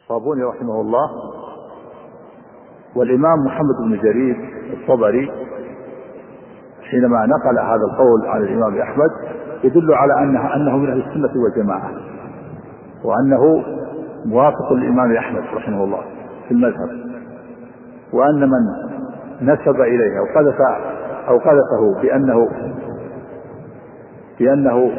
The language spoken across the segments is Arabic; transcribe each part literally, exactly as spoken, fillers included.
الصابوني رحمه الله والإمام محمد بن جرير الطبري حينما نقل هذا القول عن الإمام أحمد يدل على أنه, أنه من أهل السنة والجماعة، وأنه موافق للإمام أحمد رحمه الله في المذهب، وأن من نسب إليه أو قذف أو قذفه بأنه بأنه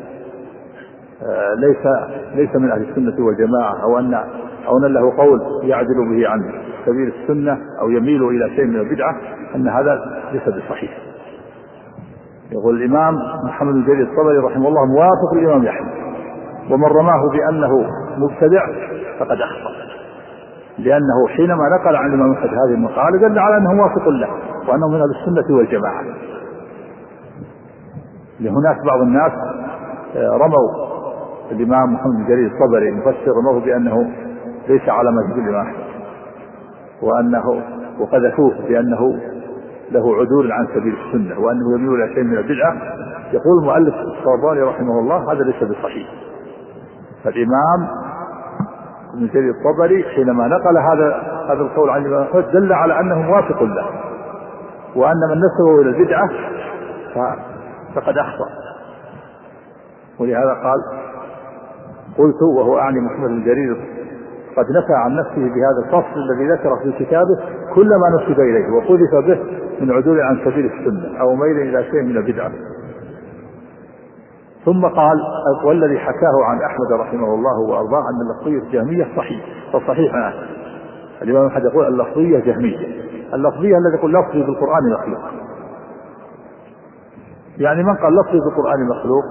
ليس ليس من أهل السنة والجماعة، أو أن أو أن له قول يعدل به عن سبيل السنة أو يميل إلى شيء من البدعة، أن هذا ليس بصحيح. يقول الإمام محمد بن جرير الطبري رحمه الله موافق للإمام أحمد، ومن رماه بأنه مبتدع فقد أخطأ، لأنه حينما نقل عن الإمام أحمد هذه المقالة دل على أنه موافق له وأنه من أهل السنة والجماعة. لهناك بعض الناس رموا الإمام محمد بن جرير الطبري المفسر رموه بأنه ليس على مذهب الإمام أحمد، وأنه وقذفوه بأنه له عدول عن سبيل السنة وأنه يميل إلى شيء من البدعة. يقول المؤلف الصابوني رحمه الله هذا ليس بصحيح. فالإمام ابن جرير الطبري حينما نقل هذا هذا القول عن الإمام أحمد دل على أنه موافق له، وأن من نسبه إلى البدعة فقد أخطأ. ولهذا قال قلت وهو أعني محمد بن جرير قد نفى عن نفسه بهذا الفصل الذي ذكر في كتابه كل ما نسب إليه وقذف به من عدول عن سبيل السنة أو ميل إلى شيء من البدعة. ثم قال والذي حكاه عن أحمد رحمه الله وأرضاه أن اللفظية الجهمية صحيح، فالصحيح عنه الإمام أحمد يقول اللفظية جهمية. اللفظية الذي يقول لفظي بالقرآن مخلوق، يعني من قال لفظي بالقرآن مخلوق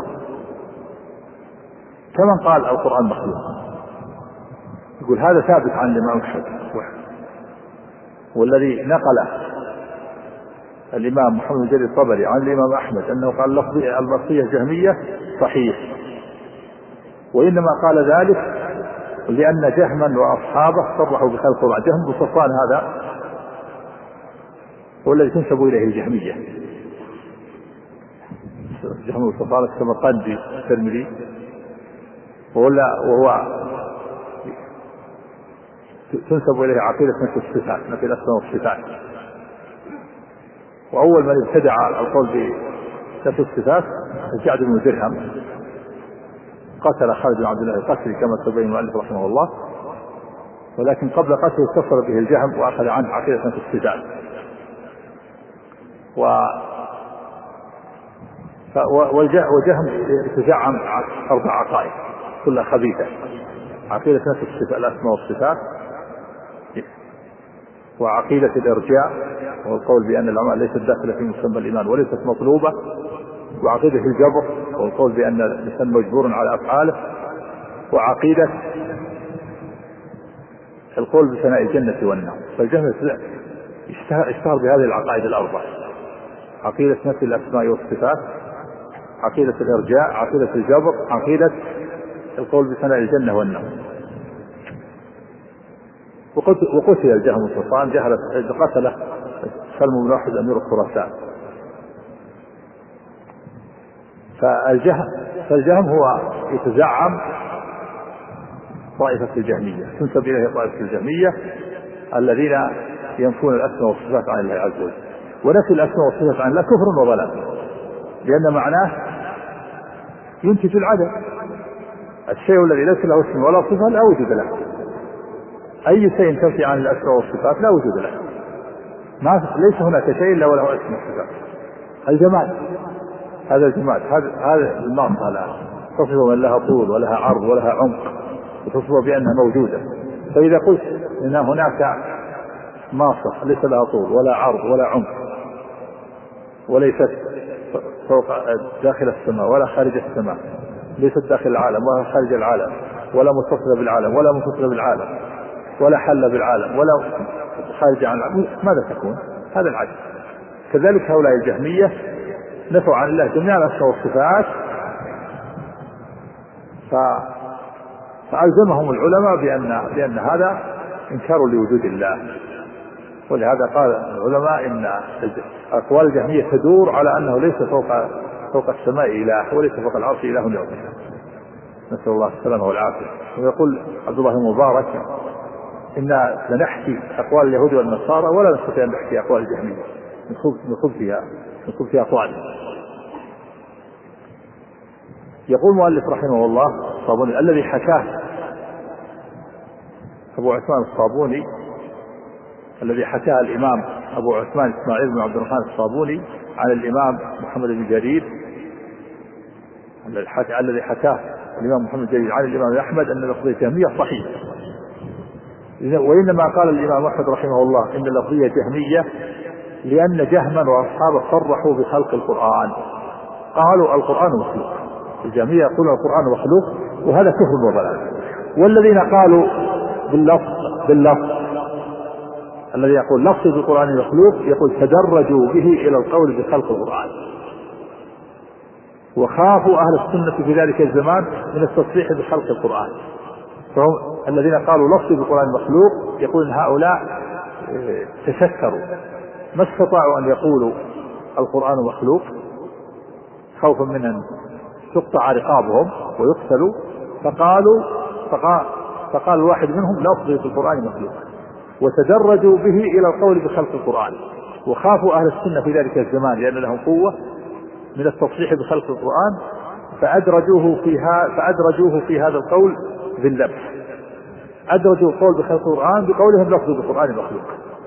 كمن قال القرآن مخلوق. يقول هذا ثابت عن الإمام أحمد. والذي نقل الإمام محمد بن جرير الطبري عن الإمام أحمد أنه قال اللفظية جهمية صحيح، وإنما قال ذلك لأن جهما وأصحابه صرحوا بخلق القرآن. جهم بن صفوان هذا هو الذي تنسب إليه الجهمية. جهم بن صفوان السمرقندي الترمذي، وهو تنسب إليه عقيدة نفي الصفات، نفي الأسماء والصفات. وأول من ابتدع القول بنفي الصفات الجعد بن درهم، قتل خالد بن عبد الله القسري كما تبين المؤلف رحمه الله، ولكن قبل قتله اتصل به الجهم وأخذ عنه عقيدة نفي الصفات. و وجهم يتزعم أربع عقائد كلها خبيثة: عقيدة نفي الصفات الأسماء والصفات، وعقيدة الإرجاء والقول بأن الأعمال ليست داخلة في مسمى الإيمان وليست مطلوبة، وعقيدة الجبر والقول بأن الإنسان مجبور على أفعاله، وعقيدة القول بثناء الجنة والنار. فالجهم اشتهر بهذه العقائد الأربع: عقيدة نفي الأسماء والصفات، عقيدة الإرجاء، عقيدة الجبر، عقيدة القول بثناء الجنة والنار. وقتل الجهم بن صفوان جهل قتله سلم بن واحد أمير الخراسان. فالجهم فالجهم هو يتزعم طائفة الجهمية، تنسب إليه طائفة الجهمية الذين ينفون الأسماء والصفات عن الله عز وجل. ونفي الأسماء والصفات عن الله كفر وضلال، لأن معناه ينتج العدم. الشيء الذي ليس له اسم ولا صفة لا وجود له. أي شيء تنفي عن الأسماء والصفات لا وجود له، ما ليس هناك شيء إلا وله اسم وصفات. الجماد هذا الجماد هذا هذا الناصة لها تصف من لها طول ولها عرض ولها عمق وتصف بأنها موجودة. فإذا قلت إن هناك ماصة ليس لها طول ولا عرض ولا عمق وليست فوق داخل السماء ولا خارج السماء، ليست داخل العالم ولا خارج العالم، ولا متصلة بالعالم ولا منفصلة بالعالم، ولا حل بالعالم ولا خارج عن العالم، ماذا تكون؟ هذا العجز. كذلك هؤلاء الجهمية نفوا عن الله جميع الأسماء والصفات، فألزمهم العلماء بأن بأن هذا إنكار لوجود الله. ولهذا قال العلماء إن أقوال الجهمية تدور على أنه ليس فوق فوق السماء إله وليس فوق العرش إله يعبد. نسأل الله السلامة والعافية. ويقول عبد الله المبارك إن سنحكي أقوال اليهود والنصارى ولا نستطيع أن نحكي أقوال الجهمية من خبثها من خبث أقوالهم. يقول المؤلف رحمه الله الصابوني الذي حكاه أبو عثمان الصابوني الذي حكاه الإمام أبو عثمان إسماعيل بن عبد الرحمن الصابوني عن الإمام محمد بن جرير الذي حكاه الإمام محمد بن جرير عن الإمام أحمد أن لفظية الجهمية صحيح. وإنما قال الإمام أحمد رحمه الله إن اللفظية جهمية لأن جهما وأصحابه صرحوا بخلق القرآن، قالوا القرآن مخلوق. الجهمية يقولون القرآن مخلوق وهذا كفر وضلال. والذين قالوا باللفظ باللفظ الذي يقول لفظ القرآن مخلوق يقول تدرجوا به إلى القول بخلق القرآن، وخافوا أهل السنة في ذلك الزمان من التصريح بخلق القرآن. فهم الذين قالوا لفظ القرآن مخلوق يقول هؤلاء تشكروا ما استطاعوا أن يقولوا القرآن مخلوق خوفا من أن تقطع رقابهم ويقتلوا، فقالوا فقال, فقال الواحد منهم لفظ القرآن مخلوق، وتدرجوا به إلى القول بخلق القرآن، وخافوا أهل السنة في ذلك الزمان لأن لهم قوة من التصريح بخلق القرآن فأدرجوه فيها فأدرجوه في هذا القول باللبس، أدرجوا القول بخلق القرآن بقولهم لفظ القرآن مخلوق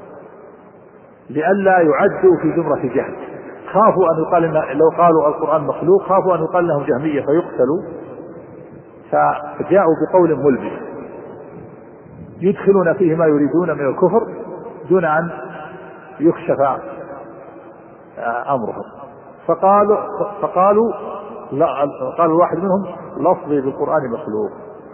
لئلا يعدوا في زمرة جهل. خافوا أن يقال إن لو قالوا القرآن مخلوق خافوا أن يقال لهم جهمية فيقتلوا، فجاءوا بقول ملبس يدخلون فيه ما يريدون من الكفر دون أن يكشف أمرهم. فقالوا فقالوا لا قال الواحد منهم لفظي بالقرآن مخلوق.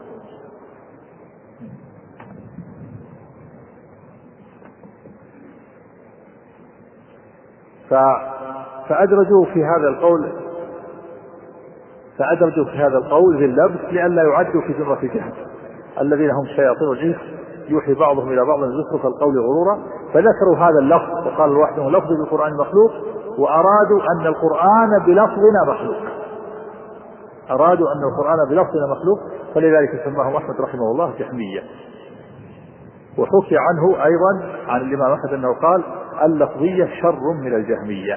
فأدرجوا في هذا القول فأدرجوا في هذا القول باللبس لئلا يعدوا في زمرة جهل الذين هم شياطين الإنس يوحي بعضهم إلى بعض زخرف القول غرورا. فذكروا هذا اللفظ وقال الواحد منهم لفظ بالقرآن مخلوق، وأرادوا أن القرآن بلفظنا مخلوق أرادوا أن القرآن بلفظنا مخلوق فلذلك سماهم أحمد رحمه الله جهمية. وحكي عنه أيضا عن الإمام أحمد أنه قال اللفظية شر من الجهمية.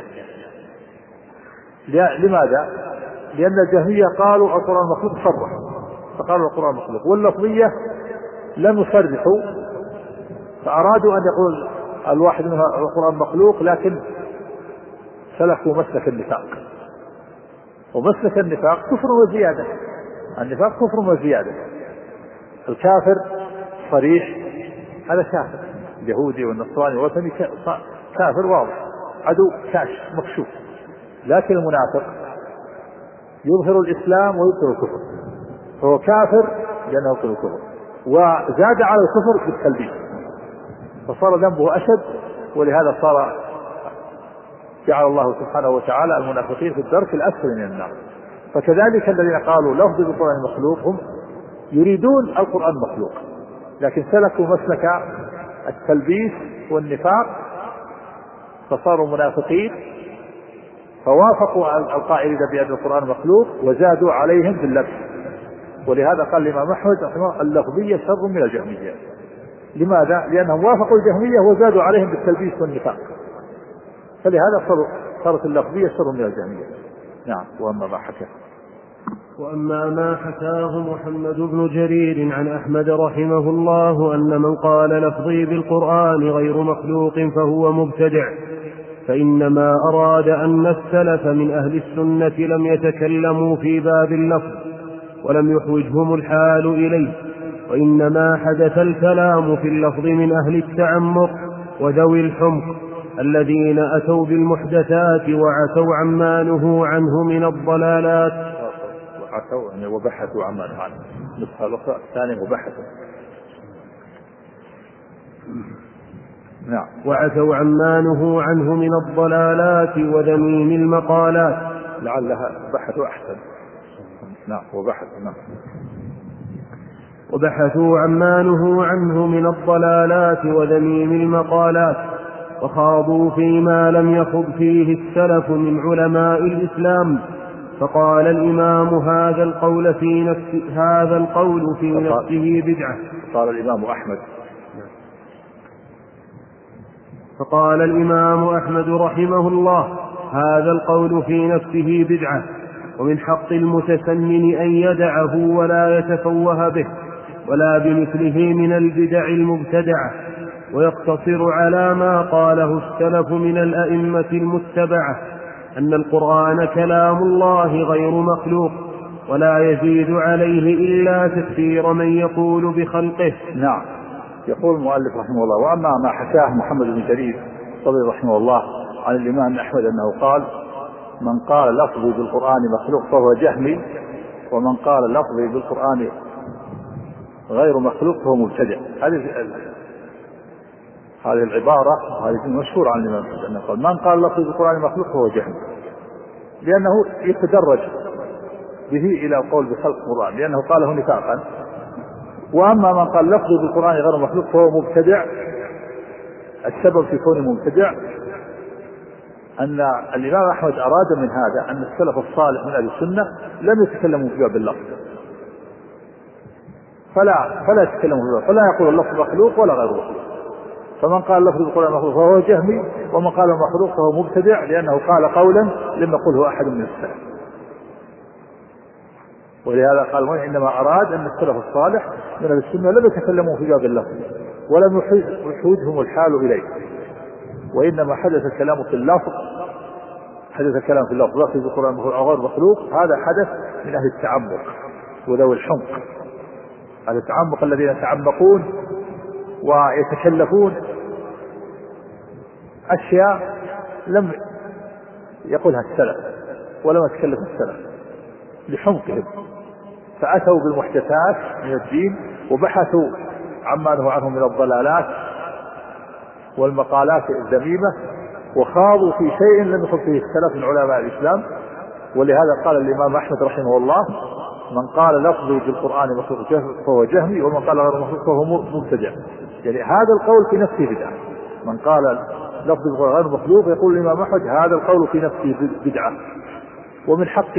لماذا؟ لأن الجهمية قالوا القرآن مخلوق صرح فقالوا القرآن مخلوق، واللفظية لم يصرحوا فأرادوا أن يقول الواحد منها القرآن مخلوق لكن سلكوا مسلك النفاق، ومسلك النفاق كفر وزيادة. النفاق كفر وزيادة. الكافر صريح هذا كافر، اليهودي والنصراني والوثني كافر واضح عدو كاشف مكشوف، لكن المنافق يظهر الإسلام ويظهر الكفر فهو كافر لأنه يظهر الكفر، وزاد على الكفر بالتلبيس فصار ذنبه أشد. ولهذا صار جعل الله سبحانه وتعالى المنافقين في الدرك الأسفل من النار. فكذلك الذين قالوا لفظ القرآن مخلوق هم يريدون القرآن مخلوق لكن سلكوا مسلك التلبيس والنفاق فصاروا منافقين فوافقوا القائلين بأن القرآن مخلوق وزادوا عليهم باللبس. ولهذا قال الإمام أحمد رحمه اللفظية شر من الجهمية. لماذا؟ لأنهم وافقوا الجهمية وزادوا عليهم بالتلبيس والنفاق، فلهذا صارت اللفظية شر من الجهمية. نعم. وأما ما حكى وأما ما حكاه محمد بن جرير عن أحمد رحمه الله أن من قال لفظي بالقرآن غير مخلوق فهو مبتدع، فإنما أراد أن السلف من أهل السنة لم يتكلموا في باب اللفظ ولم يحوجهم الحال إليه، وإنما حدث الكلام في اللفظ من أهل التعمق وذوي الحمق الذين أتوا بالمحدثات وعتوا عما نهوا عنه من الضلالات. عتوا وبحثوا عما نهوا عنه. نسخة الأخرى الثانية وبحثوا. نعم. وعتوا عما نهوا عنه من الضلالات وذميم المقالات. لعلها بحثوا أحسن. نعم. وبحثوا. نعم. وبحثوا عما نهوا عنه من الضلالات وذميم المقالات، وخاضوا فيما لم يخض فيه السلف من علماء الإسلام. فقال الإمام هذا القول في نفس هذا القول في نفسه بدعة. قال الإمام أحمد فقال الإمام أحمد رحمه الله: هذا القول في نفسه بدعة، ومن حق المتسنن أن يدعه ولا يتفوه به ولا بمثله من البدع المبتدعة، ويقتصر على ما قاله السلف من الأئمة المتبعة أن القرآن كلام الله غير مخلوق، ولا يزيد عليه إلا تكفير من يقول بخلقه. نعم. يقول المؤلف رحمه الله: وأما ما حكاه محمد بن جرير الطبري رحمه الله عن الإمام أحمد أنه قال: من قال لفظي بالقرآن مخلوق فهو جهمي، ومن قال لفظي بالقرآن غير مخلوق فهو مبتدع. هذه هذه العبارة هذه مشهورة عن الإمام أحمد أنه قال: من قال لفظي بالقرآن مخلوق فهو جهمي، لأنه يتدرج به إلى القول بخلق القرآن، لأنه قاله نفاقا. وأما من قال لفظي بالقرآن غير مخلوق فهو مبتدع. السبب في كونه مبتدع أن الإمام أحمد أراد من هذا أن السلف الصالح من أهل السنة لم يتكلموا في باب اللفظ، فلا فلا يتكلموا في باب، فلا يقول اللفظ مخلوق ولا غير مخلوق. فمن قال لفظ بالقرآن مخلوق فهو جهمي، ومن قال مخلوق فهو مبتدع، لأنه قال قولا لم يقله أحد من السلف. ولهذا قال: إنما أراد أن السلف الصالح من أهل السنة لم يتكلموا في باب اللفظ ولم يحوجهم الحال إليه، وإنما حدث الكلام في اللفظ حدث الكلام في اللفظ لفظ القرآن غير مخلوق. هذا حدث من أهل التعمق وذوي الحمق، أهل التعمق الذين يتعمقون ويتكلفون أشياء لم يقولها السلف ولم يتكلف السلف لحمقهم، فأتوا بالمحدثات من الدين وبحثوا عما نهوا عنه من الضلالات والمقالات الذميمة، وخاضوا في شيء لم يخض فيه السلف من علماء الإسلام. ولهذا قال الإمام أحمد رحمه الله: من قال لفظي بالقرآن مخلوق فهو جهمي، ومن قال غير مخلوق فهو مبتدع. يعني هذا القول في نفسه بدعة. من قال لفظي بالقرآن غير مخلوق يقول الإمام أحمد هذا القول في نفسه بدعة. ومن حق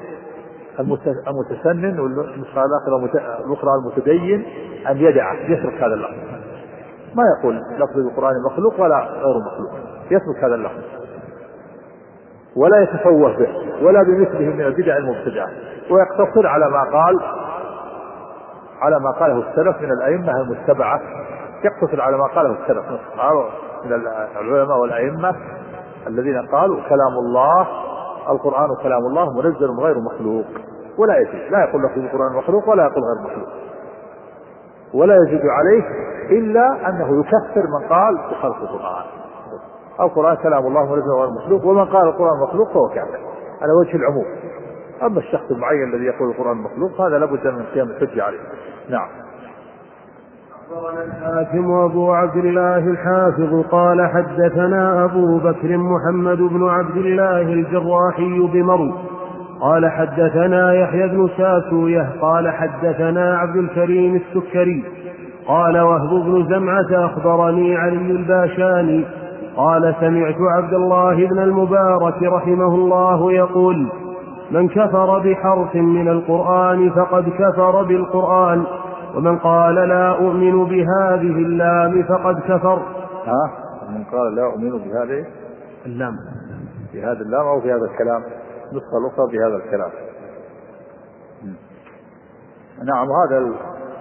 المتسنن والنسخة الأخرى المتدين أن يدع يترك هذا اللفظ، ما يقول لفظ القرآن مخلوق ولا غير مخلوق، يترك هذا اللفظ ولا يتفوه به ولا بمثله من البدع المبتدعة، ويقتصر على ما قال على ما قاله السلف من الأئمة المتبعة، يقتصر على ما قاله السلف من العلماء والأئمة الذين قالوا كلام الله القرآن كلام الله منزل غير مخلوق، ولا يزيد، لا يقول لفظ القرآن مخلوق ولا يقول غير مخلوق، ولا يزيد عليه إلا أنه يكفر من قال بخلق القرآن. القرآن كلام الله منزل غير مخلوق، ومن قال القرآن مخلوق فهو كافر على وجه العموم. أما الشخص المعين الذي يقول القرآن مخلوق هذا لابد من قيام الحجة عليه. نعم. أخبرنا الحاكم أبو عبد الله الحافظ قال: حدثنا أبو بكر محمد بن عبد الله الجراحي بمرو قال: حدثنا يحيى بن ساسوية قال: حدثنا عبد الكريم السكري قال: وهب بن زمعة أخبرني علي الباشاني قال: سمعت عبد الله بن المبارك رحمه الله يقول: من كفر بحرف من القرآن فقد كفر بالقرآن، ومن قال لا أؤمن بهذه اللام فقد كفر. ها؟ من قال لا أؤمن بهذه اللام بهذا اللام أو بهذا الكلام، نسخة الأخرى بهذا الكلام. نعم. هذا ال...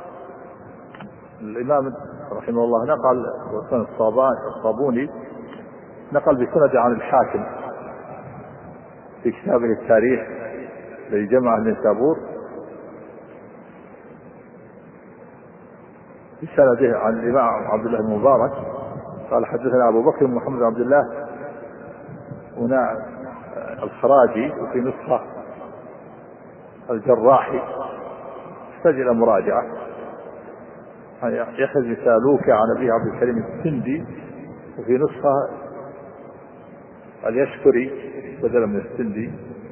الإمام رحمه الله نقل وسن الصابوني نقل بسند عن الحاكم في كتابه التاريخ الذي جمعه النيسابور بسنده عن الإمام عبد الله المبارك قال: حدثنا أبو بكر محمد عبد الله هنا الخراجي، وفي نسخة الجراحي يحتاج إلى مراجعة، يحيى بن سالوكة عن أبي عبد الكريم السندي، وفي نسخة اليشكري بدلا من السندي،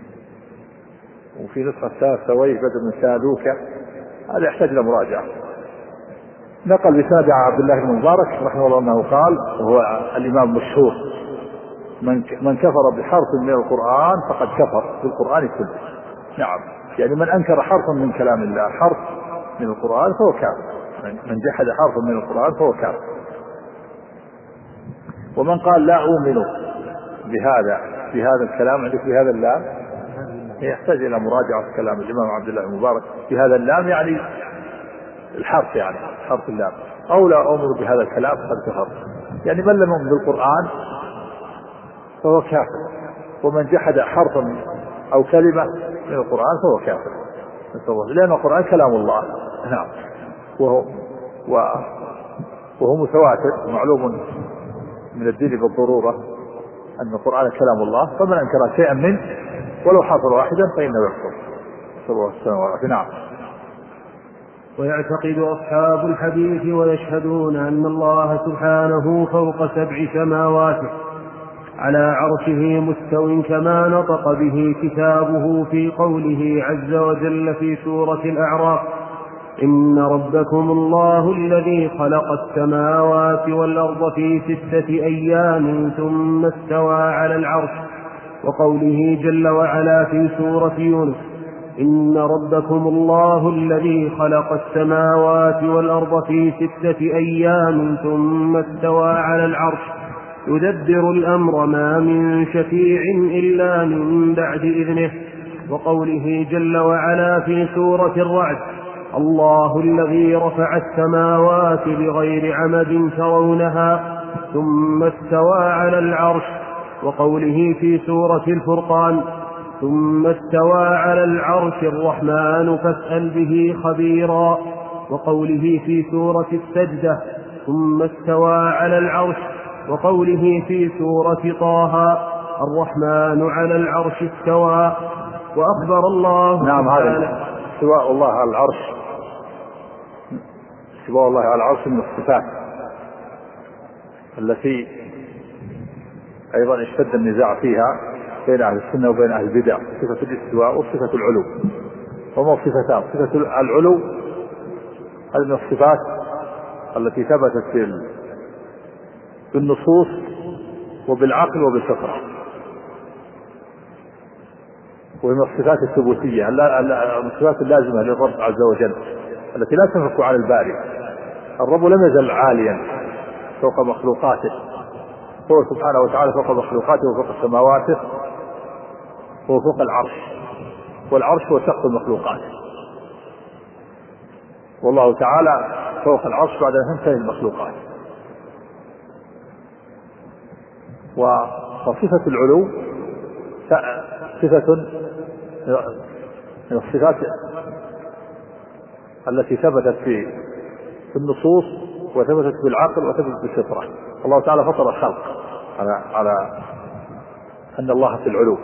وفي نسخة ساسوي بدلا من سالوكة. هذا يحتاج إلى مراجعة. نقل بسند عبد الله بن مبارك رحمه الله أنه قال، وهو الإمام المشهور: من من كفر بحرف من القرآن فقد كفر بالقرآن كله. نعم. يعني من أنكر حرفا من كلام الله، حرف من القرآن، فهو كافر. من جحد حرفا من القرآن فهو كافر. ومن قال لا أؤمن بهذا بهذا الكلام عندك بهذا اللام يحتاج إلى مراجعة كلام الإمام عبد الله المبارك. بهذا اللام يعني الحرف، يعني حرف اللام. أو لا أؤمن بهذا الكلام قد كفر، يعني من لم يؤمن بالقرآن فهو كافر، ومن جحد حرفا أو كلمة من القرآن فهو كافر، لأن القرآن كلام الله. نعم. وهو, وهو متواتر معلوم من الدين بالضرورة أن القرآن كلام الله، فمن أنكر شيئا منه ولو حرفا واحدا فإنه يكفر. صلى الله عليه وسلم. نعم. ويعتقد أصحاب الحديث ويشهدون أن الله سبحانه فوق سبع سماوات على عرشه مستو كما نطق به كتابه في قوله عز وجل في سورة الأعراف: إن ربكم الله الذي خلق السماوات والأرض في ستة أيام ثم استوى على العرش، وقوله جل وعلا في سورة يونس: إن ربكم الله الذي خلق السماوات والأرض في ستة أيام ثم استوى على العرش يدبر الأمر ما من شفيع إلا من بعد إذنه، وقوله جل وعلا في سورة الرعد: الله الذي رفع السماوات بغير عمد ترونها ثم استوى على العرش، وقوله في سورة الفرقان: ثم استوى على العرش الرحمن فاسأل به خبيرا، وقوله في سورة السجدة: ثم استوى على العرش، وقوله في سورة طه: الرحمن على العرش استوى. وأخبر الله نعم هذا استواء الله على العرش، استواء الله على العرش من الصفات التي أيضا اشتد النزاع فيها بين أهل السنة وبين أهل البدع، صفة الاستواء وصفة العلو. وما صفتان: صفة العلو هذه من الصفات التي ثبتت في بالنصوص وبالعقل وبالفطرة، وهي من الصفات الثبوتية الصفات اللازمة للرب عز وجل التي لا تنفك عن الباري. الرب لم يزل عاليا فوق مخلوقاته، هو سبحانه وتعالى فوق مخلوقاته وفوق سماواته هو فوق العرش، والعرش هو سقف المخلوقات، والله تعالى فوق العرش بعد أن تنتهي المخلوقات. وصفة العلو صفة من الصفات التي ثبتت في النصوص وثبتت بالعقل وثبتت بالفطرة. الله تعالى فطر الخلق على على أن الله في العلو،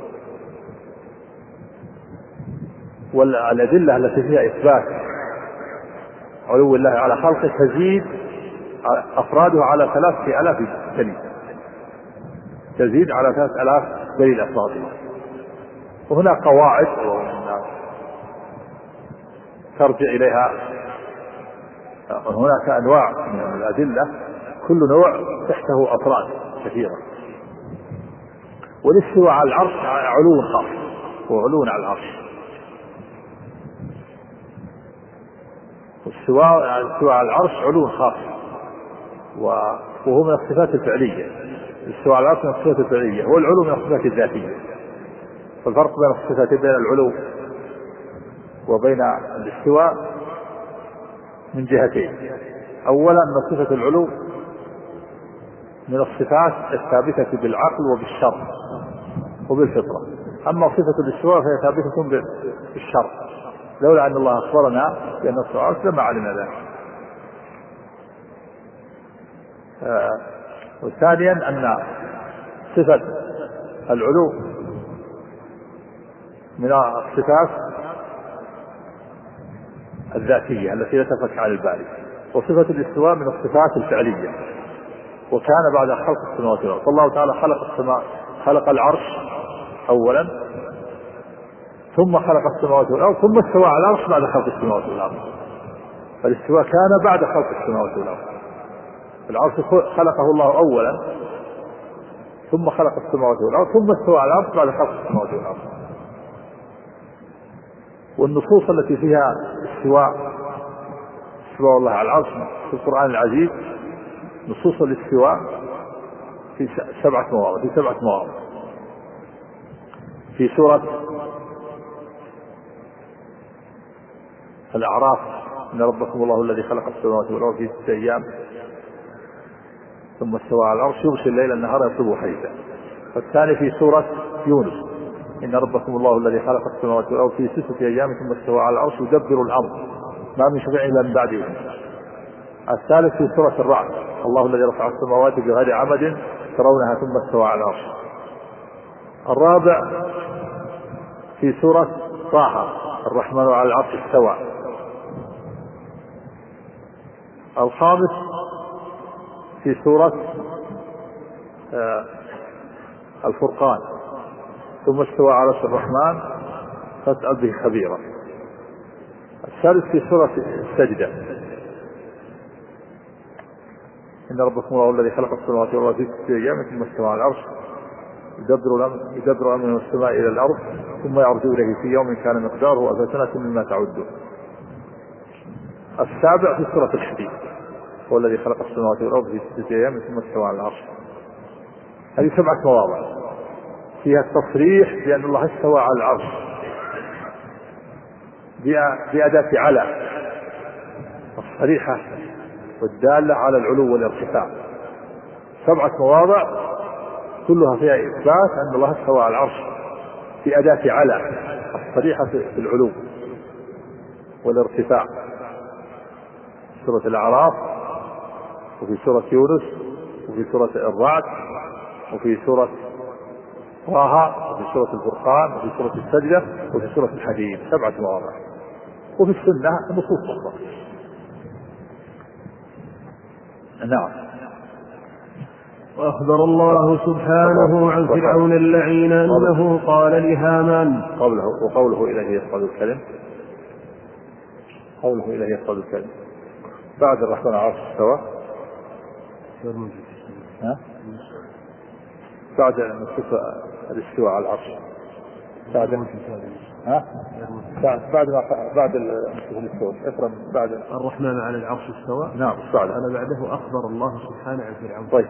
والأدلة التي فيها إثبات علو الله على خلقه تزيد أفرادها على ثلاثة آلاف دليل، تزيد على ثلاثة آلاف دليل أفرادها. وهنا قواعد ترجع إليها، هناك أنواع من الأدلة كل نوع تحته أفراد كثيرة. والاستواء على العرش علو خاص، وعلو على العرش. والاستواء على العرش علو خاص، وهو من الصفات الفعلية. الاستواء على العرش من الصفات الفعلية، والعلو من الصفات الذاتية. فالفرق بين الصفات بين العلو وبين الاستواء من جهتين: أولا أن صفة العلو من الصفات الثابتة بالعقل وبالشرع وبالفطرة، أما صفة الاستواء فهي ثابتة بالشرع، لولا أن الله أخبرنا بأن الصفات لما علمنا ذلك. آه وثانيا أن صفة العلو من الصفات الذاتية التي لا تنفك عن الباري، وصفة الاستواء من الصفات الفعلية. وكان بعد خلق السماوات والأرض، فالله تعالى خلق السماء خلق العرش أولا ثم خلق السماوات والأرض ثم استوى على العرش بعد خلق السماوات والأرض. فالاستواء كان بعد خلق السماوات والأرض. العرش خلقه الله أولا ثم خلق السماوات والأرض ثم استوى على العرش بعد خلق السماوات والأرض. والنصوص التي فيها استواء استواء الله على العرش في القرآن العزيز، نصوص الاستواء في سبعة مواضع في سبعة مواضع في سورة الأعراف إن ربكم الله الذي خلق السماوات والأرض في ستة أيام ثم استوى على العرش يغشي الليل النهار يطلبه حيثا. والثاني في سورة يونس إن ربكم الله الذي خلق السماوات والأرض في ستة أيام ثم استوى على العرش يدبر الأمر ما من شفيع إلا من بعده. الثالث في سورة الرعد الله الذي رفع السماوات بغير عمد ترونها ثم استوى على العرش. الرابع في سورة طه الرحمن على العرش استوى. الخامس في سورة آه الفرقان ثم استوى على عرش الرحمن فاسأل به خبيرا. الثالث في سورة السجدة إن ربكم الله الذي خلق السماوات والأرض في ستة أيام ثم استوى على العرش يدبر الأمر يدبر أمر من السماء إلى الأرض ثم يعرج إليه في يوم كان مقداره ألف سنة مما تعدون. السابع في سورة الحديد هو الذي خلق السماوات والأرض في ستة أيام ثم استوى على العرش. هذه سبعة مواضع فيها التصريح بأن الله استوى على العرش بأداة على الصريحة والدالة على العلو والارتفاع. سبعة مواضع كلها فيها إثبات أن الله استوى على العرش بأداة على الصريحة في العلو والارتفاع. سورة الأعراف وفي سورة يونس وفي سورة الرعد وفي سورة طه وفي سورة الفرقان وفي سورة السجدة وفي سورة الحديد سبعة مواضع. وفي السنة نصوص أخرى. نعم. وأخبر الله سبحانه عن فرعون اللعين أنه قال لهامان قوله وقوله إليه يصعد الكلم قوله إليه يصعد الكلم بعد الرحمن على العرش استوى بعد أن الاستواء على العرش بعد ها بعد بعد ما بعد الاستواء اقرأ بعد الرحمن على العرش استوى. نعم بعد أنا بعده أخبر الله سبحانه عن فرعون. طيب.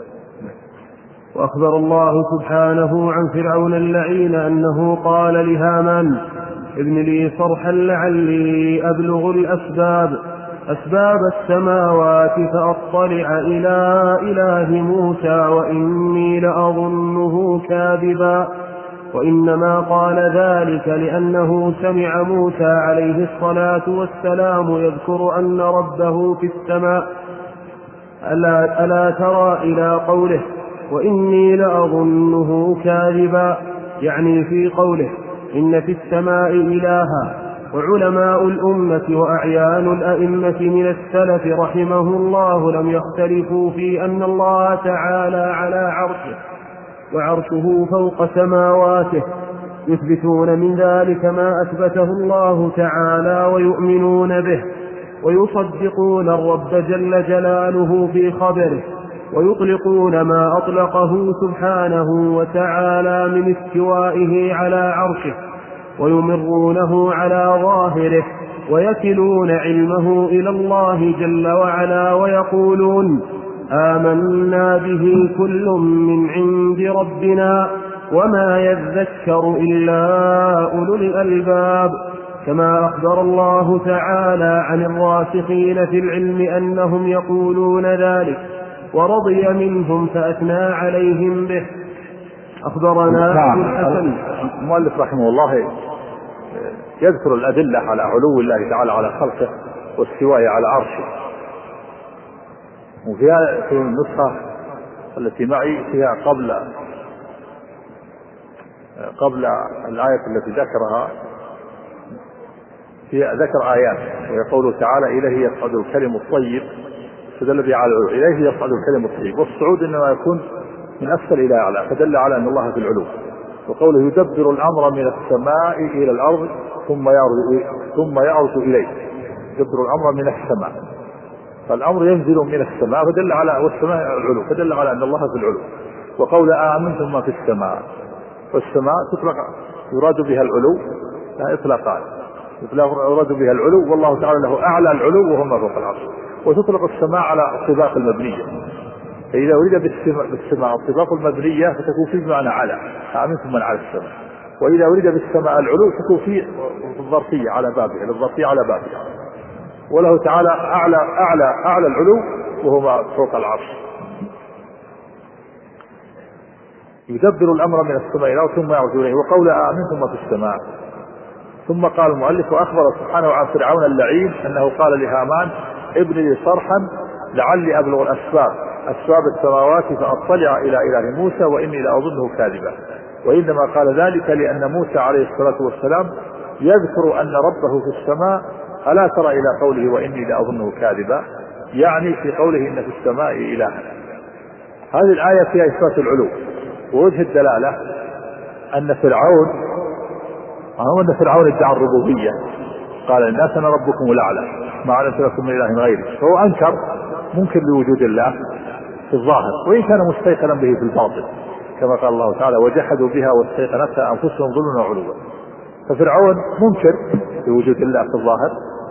وأخبر الله سبحانه عن فرعون اللعين أنه قال لهامان ابن لي صرحا لعلي أبلغ الأسباب أسباب السماوات فأطلع إلى إله موسى وإني لأظنه كاذبا. وإنما قال ذلك لأنه سمع موسى عليه الصلاة والسلام يذكر أن ربه في السماء. ألا, ألا ترى إلى قوله وإني لأظنه كاذبا يعني في قوله إن في السماء إلها. وعلماء الأمة وأعيان الأئمة من السلف رحمه الله لم يختلفوا في أن الله تعالى على عرشه وعرشه فوق سماواته يثبتون من ذلك ما أثبته الله تعالى ويؤمنون به ويصدقون الرب جل جلاله في خبره ويطلقون ما أطلقه سبحانه وتعالى من استوائه على عرشه ويمرونه على ظاهره ويكلون علمه إلى الله جل وعلا ويقولون آمنا به كل من عند ربنا وما يذكر إلا أولو الألباب. كما أخبر الله تعالى عن الراسخين في العلم أنهم يقولون ذلك ورضي منهم فأثنى عليهم به. أخبرنا أبو الحسن المؤلف رحمه الله يذكر الأدلة على علو الله تعالى على خلقه واستوائه على عرشه. وفيها في النسخة التي معي فيها قبل قبل الآية التي ذكرها فيها ذكر آيات ويقول تعالى إليه يصعد الكلم الطيب فدل به على العلو. إليه يصعد الكلم الطيب والصعود إنما يكون من أسفل إلى أعلى فدل على أن الله في العلو. وقوله يدبر الأمر من السماء إلى الأرض ثم يعرج ثم يعرج إليه يدبر الأمر من السماء فالأمر ينزل من السماء فدل على والسماء العلو فدل على أن الله في العلو. وقول آمنتم ما في السماء والسماء تطلق يراد بها العلو لا إطلاقان يراد بها العلو والله تعالى له أعلى العلو وهو ما فوق العرش. وتطلق السماء على الطباق المبنية فإذا أريد بالسماء الطباق المبنية فتكون في بمعنى على، أأمنتم من على السماء. وإذا أريد بالسماء العلو تكون في الظرفية على بابها، الظرفية على بابها. وله تعالى أعلى أعلى أعلى العلو وهو فوق العرش. يدبر الأمر من السماء إلى ثم يعرج إليه. وقول آمنتم في السماء. ثم قال المؤلف وأخبر سبحانه عن فرعون اللعين أنه قال لهامان ابن لي صرحا لعلي أبلغ الأسباب أسباب السماوات فأطلع إلى إله موسى وإني لأظنه كاذبا. وإنما قال ذلك لأن موسى عليه الصلاة والسلام يذكر أن ربه في السماء ألا ترى إلى قوله وإني لأظنه كاذبا، يعني في قوله إن في السماء إلها. هذه الآية فيها إثبات العلو. ووجه الدلالة أن فرعون أو أن فرعون ادعى الربوبية، قال الناس أنا ربكم الأعلى ما علمت لكم من إله غيري، فهو أنكر ممكن لوجود الله في الظاهر وإن كان مستيقنا به في الباطن، كما قال الله تعالى وجحدوا بها واستيقنتها أنفسهم ظلما وعلوا. ففرعون منكر لوجود الله في الظاهر،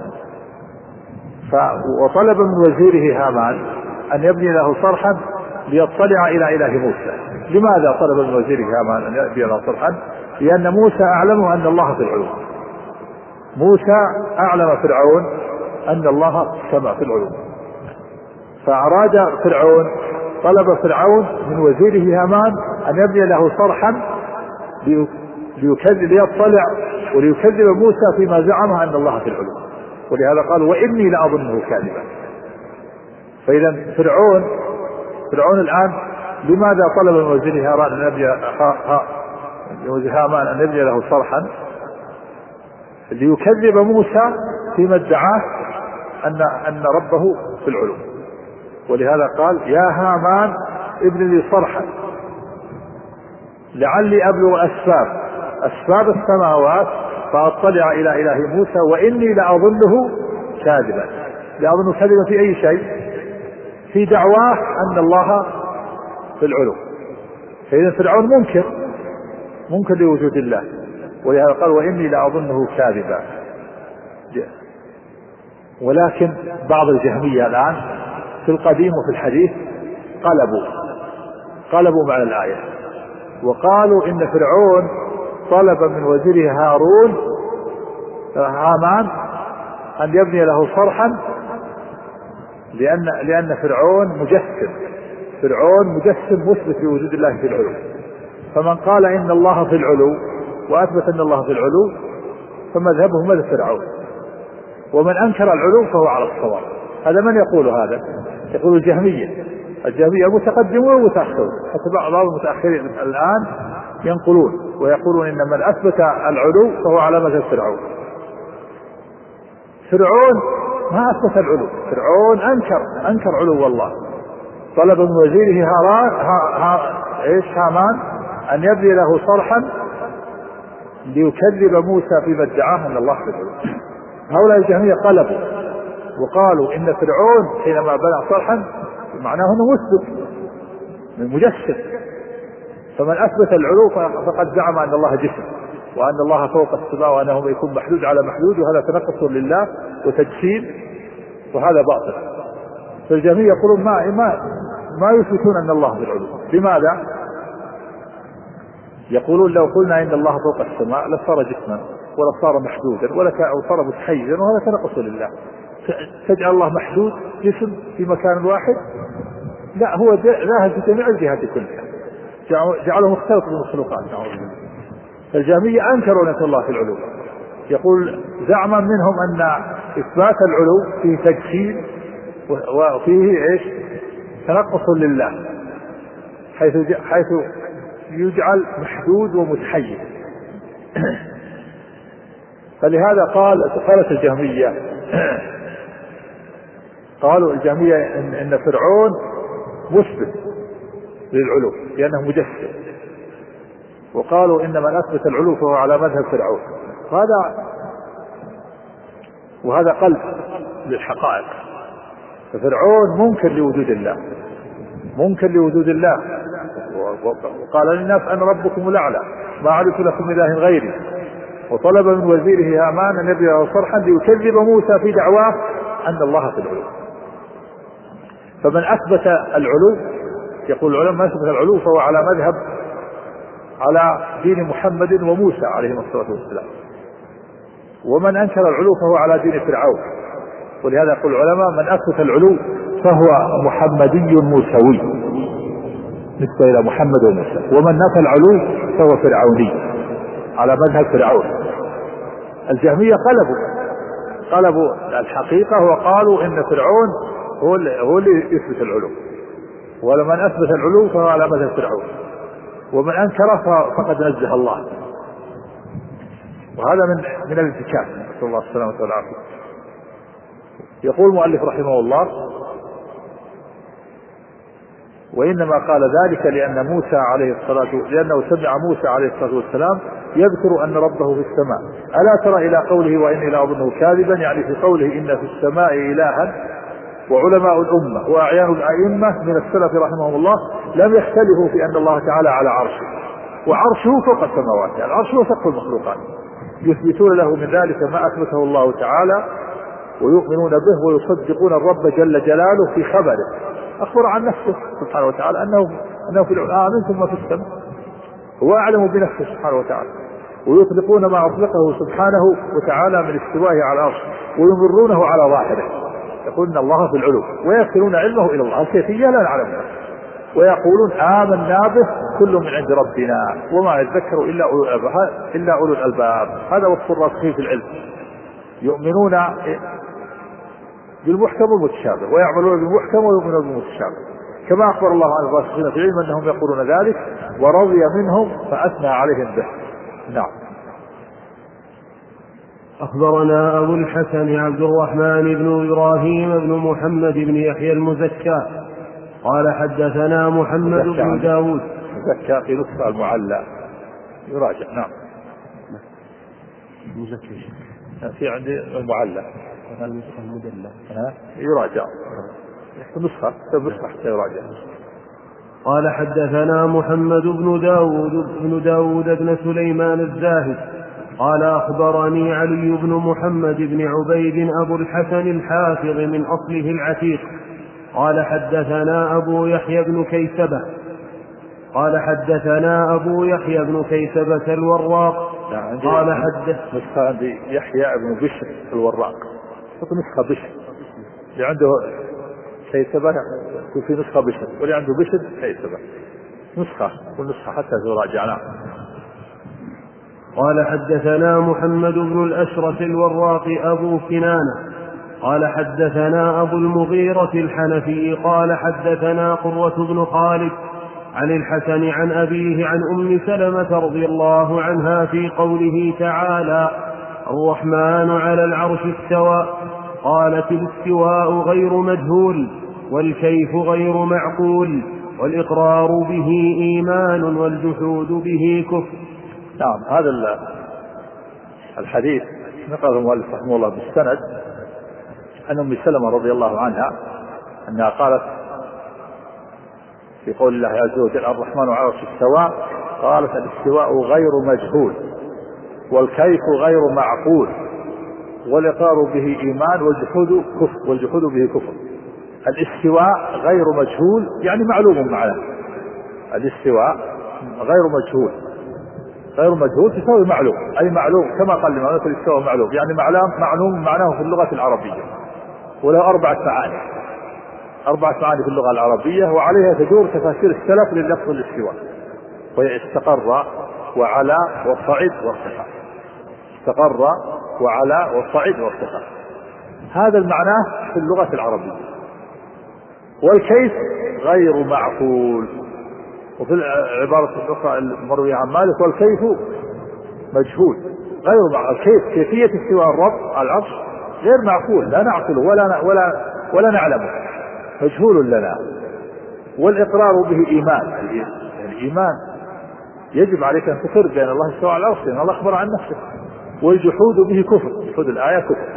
وطلب من وزيره هامان أن يبني له صرحا ليطلع إلى إله موسى. لماذا طلب من وزيره هامان أن يبني له صرحا؟ لأن موسى أعلمه أن الله في العلو. موسى أعلم فرعون أن الله سمع في العلو، فأراد فرعون طلب فرعون من وزيره هامان أن يبني له صرحا ليكذب ليطلع وليكذب موسى فيما زعم أن الله في العلو. ولهذا قال وإني لأظنه كاذبا. فإذا فرعون فرعون الآن لماذا طلب من وزيره هامان أن يبني هامان أن يبني له صرحا ليكذب موسى فيما ادعاه أن أن ربه في العلو. ولهذا قال يا هامان ابن لي صرحا لعلي أبلغ أسباب أسباب السماوات فأطلع إلى إله موسى وإني لأظنه كاذبا. لأظنه كاذبا في أي شيء؟ في دعواه أن الله في العلو. فإذا فرعون منكر منكر لوجود الله، ولهذا قال وإني لأظنه كاذبا. ولكن بعض الجهمية الآن في القديم وفي الحديث قلبوا قلبوا معنى الآية وقالوا إن فرعون طلب من وزيره هارون هامان أن يبني له صرحا لأن لأن فرعون مجسم فرعون مجسم مثبت لوجود الله في العلو. فمن قال إن الله في العلو وأثبت أن الله في العلو فمذهبه مذهب فرعون، ومن أنكر العلو فهو على الصواب. هذا من يقول هذا؟ يقول الجهمية الجهمية متقدمون ومتأخرون، حتى بعض المتأخرين الآن ينقلون ويقولون إن من أثبت العلو فهو على مذهب فرعون. فرعون ما أثبت العلو، فرعون أنكر أنكر علو الله. طلب من وزيره هاران ها ها إيش هامان أن يبني له صرحا ليكذب موسى فيما ادعاه أن الله في العلو. هؤلاء الجهمية قلبوا وقالوا إن فرعون حينما بنى صرحا معناه أنه مثبت من مجسد، فمن أثبت العلو فقد زعم أن الله جسم وأن الله فوق السماء وأنه يكون محدود على محدود، وهذا تنقص لله وتجسيم وهذا باطل. فالجميع يقولون ما ما ما يثبتون أن الله في العلو. لماذا؟ يقولون لو قلنا إن الله فوق السماء لصار جسما ولا صار محدودا ولا صار متحيزا، وهذا تنقص لله. تجعل الله محدود جسم في مكان واحد؟ لا، هو ذاهب في جميع الجهات كلها، جعله مختلط بالمخلوقات. فالجهمية أنكروا نفي الله في العلو، يقول زعما منهم أن إثبات العلو فيه تجسيم وفيه إيش تنقص لله، حيث حيث يجعل محدود ومتحيز. فلهذا قال قالت الجهمية قالوا الجهمية إن, إن فرعون مثبت للعلو لأنه مجسم، وقالوا إن من أثبت العلو فهو على مذهب فرعون. هذا وهذا قلب للحقائق. ففرعون منكر لوجود الله منكر لوجود الله وقال للناس أنا ربكم الأعلى ما علمت لكم إله غيري، وطلب من وزيره هامان أن يبني له صرحا ليكذب موسى في دعواه أن الله في العلو. فمن أثبت العلو يقول العلماء من أثبت العلو فهو على مذهب على دين محمد وموسى عليهم الصلاة والسلام، ومن أنكر العلو فهو على دين فرعون. ولهذا يقول العلماء من أثبت العلو فهو محمدي موسوي نسبة إلى محمد وموسى، ومن نفى العلو فهو فرعوني على مذهب فرعون. الجهمية قلبوا قلبوا الحقيقة وقالوا إن فرعون هو اللي, هو اللي يثبت العلو، ولمن أثبت العلو فهو على مذهب فرعون، ومن أنكره فقد نزه الله. وهذا من من الانتكاس، نسأل الله السلامة والعافية. يقول المؤلف رحمه الله: وإنما قال ذلك لأن موسى عليه الصلاة لأنه سمع موسى عليه الصلاة والسلام يذكر أن ربه في السماء. ألا ترى إلى قوله وإني لأظنه كاذبا، يعني في قوله إن في السماء إلها. وعلماء الأمة وأعيان الأئمة من السلف رحمهم الله لم يختلفوا في أن الله تعالى على عرشه، وعرشه فوق السماوات، يعني عرشه سقف المخلوقات، يثبتون له من ذلك ما أثبته الله تعالى ويؤمنون به ويصدقون الرب جل جلاله في خبره، أخبر عن نفسه سبحانه وتعالى أنه أنه في العالم ثم في السماء، هو أعلم بنفسه سبحانه وتعالى. ويطلقون ما أطلقه سبحانه وتعالى من استوائه على العرش ويمرونه على ظاهره، يقولون الله في العلو ويكلون علمه إلى الله، الكيفية لا نعلمها، ويقولون آمنا به كل من عند ربنا وما يذكر إلا أولو الألباب. إلا أولو الألباب هذا وصف الراسخين في العلم، يؤمنون بالمحكم والمتشابه ويعملون بالمحكم ويؤمنون بالمتشابه، كما أخبر الله عن الراسخين في العلم أنهم يقولون ذلك ورضي منهم فأثنى عليهم به. نعم. أخبرنا أبو الحسن عبد الرحمن بن إبراهيم بن محمد بن يحيى المزكى قال حدثنا محمد بن داود. مزكى في نسخة المعلى يراجع. نعم. مزكى في عندي المعلى النسخة المدلة يراجع نسخة نسخة حتى يراجع. قال حدثنا محمد بن داود بن داود بن سليمان الزاهد قال أخبرني علي بن محمد بن عبيد أبو الحسن الحافظ من أصله العتيق قال حدثنا أبو يحيى بن كيسبة قال حدثنا أبو يحيى بن كيسبة الوراق قال حدث نسخة عندي يحيى بن بشر الوراق، نسخة بشر اللي عنده كيسبة وفي نسخة بشر واللي عنده بشر كيسبة نسخة والنسخة حتى تراجعنا. قال حدثنا محمد بن الأشرف الوراق أبو كنانة قال حدثنا أبو المغيرة الحنفي قال حدثنا قرة بن خالد عن الحسن عن أبيه عن أم سلمة رضي الله عنها في قوله تعالى الرحمن على العرش استوى، قالت الاستواء غير مجهول والكيف غير معقول والإقرار به إيمان والجحود به كفر. نعم. هذا الحديث نقله المؤلف رحمه الله بالسند عن أم سلمة رضي الله عنها أنها قالت في قول الله عز وجل الرحمن على العرش استوى، قالت الاستواء غير مجهول والكيف غير معقول والإقرار به إيمان والجحود كفر والجحود به كفر. الاستواء غير مجهول يعني معلوم معناه، الاستواء غير مجهول غير مجهول تساوي معلوم، أي معلوم كما قال لما نقول الاستواء معلوم يعني معلوم معناه في اللغة العربية، وله أربعة معاني أربعة معاني في اللغة العربية وعليها تدور تفاسير السلف لللفظ الاستواء، وهي استقر وعلى وصعد وارتفع، استقر وعلى وصعد وارتفع، هذا المعنى في اللغة العربية. والكيف غير معقول، وفي العبارة الأخرى المروية عن مالك والكيف مجهول غير معقول، الكيف كيفية استواء الرب على العرش غير معقول، لا نعقله ولا ولا ولا نعلمه، مجهول لنا. والإقرار به إيمان، الإيمان يجب عليك أن تقر بأن الله استوى على العرش لأن الله أخبر عن نفسه، والجحود به كفر، جحود الآية كفر.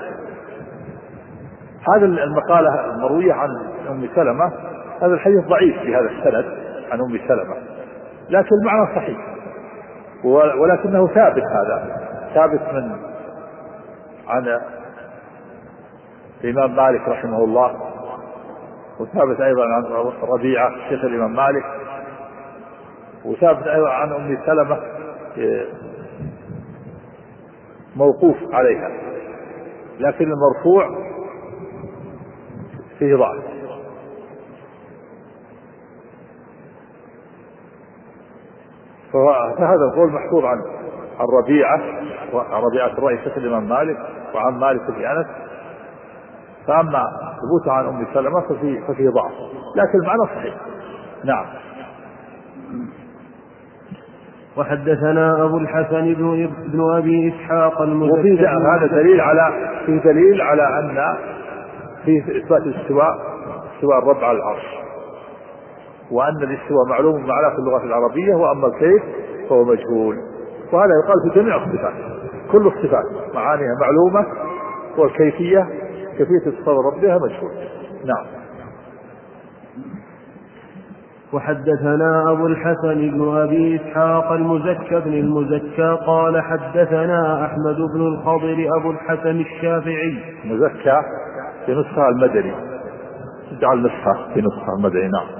هذا المقالة المروية عن أم سلمة هذا الحديث ضعيف في هذا السند عن أم سلمة، لكن المعنى صحيح ولكنه ثابت، هذا ثابت من عن الإمام مالك رحمه الله وثابت أيضا عن ربيعة شيخ الإمام مالك، وثابت أيضا عن أم سلمة موقوف عليها، لكن المرفوع فيه ضعف. فهذا القول محفوظ عن عن ربيعة عن ربيعة الرأي شيخ الإمام مالك وعن مالك بن أنس. فأما ثبوته عن أم سلمة ففي ففي ضعف، لكن المعنى صحيح. نعم. وحدثنا أبو الحسن بن بن أبي إسحاق المزكي. هذا دليل على في دليل على أن في إثبات الاستواء استواء الرب على العرش، وأن الاستواء معلوم معناه في اللغة العربية، وأما الكيف فهو مجهول. وهذا يقال في جميع الصفات، كل الصفات معانيها معلومة، والكيفية كيفية اتصال ربها مجهول. نعم. وحدثنا أبو الحسن بن أبي إسحاق المزكى بن المزكى قال حدثنا أحمد بن الخضر أبو الحسن الشافعي. مزكى في نسخة المدني، جعل نسخة في نسخة المدني. نعم.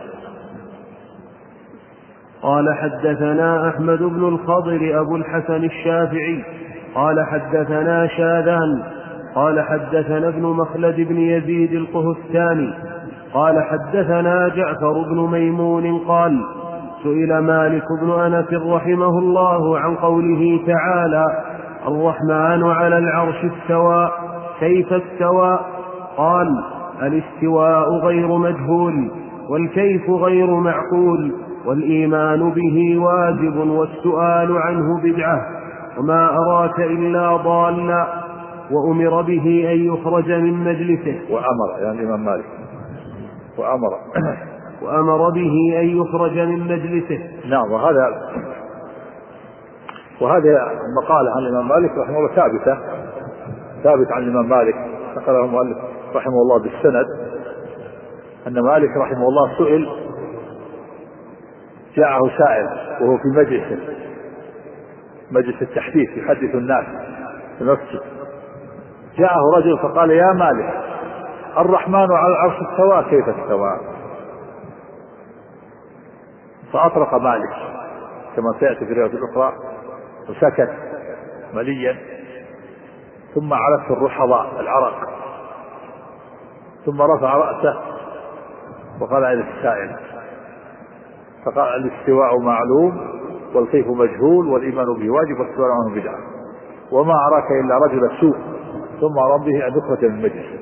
قال حدثنا أحمد بن الخضر أبو الحسن الشافعي قال حدثنا شاذان قال حدثنا ابن مخلد بن يزيد القهستاني قال حدثنا جعفر بن ميمون قال سئل مالك بن أنس رحمه الله عن قوله تعالى الرحمن على العرش استوى كيف استوى؟ قال الاستواء غير مجهول، والكيف غير معقول، والإيمان به واجب، والسؤال عنه بدعة، وما أراك إلا ضالا، وأمر به أن يخرج من مجلسه. وأمر يعني الإمام مالك وأمر وأمر به أن يخرج من مجلسه. نعم. وهذا وهذه مقالة عن الإمام مالك رحمه الله ثابتة ثابت عن الإمام مالك، نقله المؤلف رحمه الله بالسند أن مالك رحمه الله سئل، جاءه سائل وهو في مجلس مجلس التحديث يحدث الناس في المسجد، جاءه رجل فقال يا مالك الرحمن على العرش استوى كيف استوى؟ فأطرق مالك كما سيأتي في الرواية الأخرى وسكت مليا، ثم علت الرحضاء العرق، ثم رفع رأسه وقال إلى السائل فقال الاستواء معلوم، والكيف مجهول، والإيمان به واجب، والسؤال عنه بدعة، وما أراك إلا رجل سوء، ثم أمر به أن يخرج من مجلسه.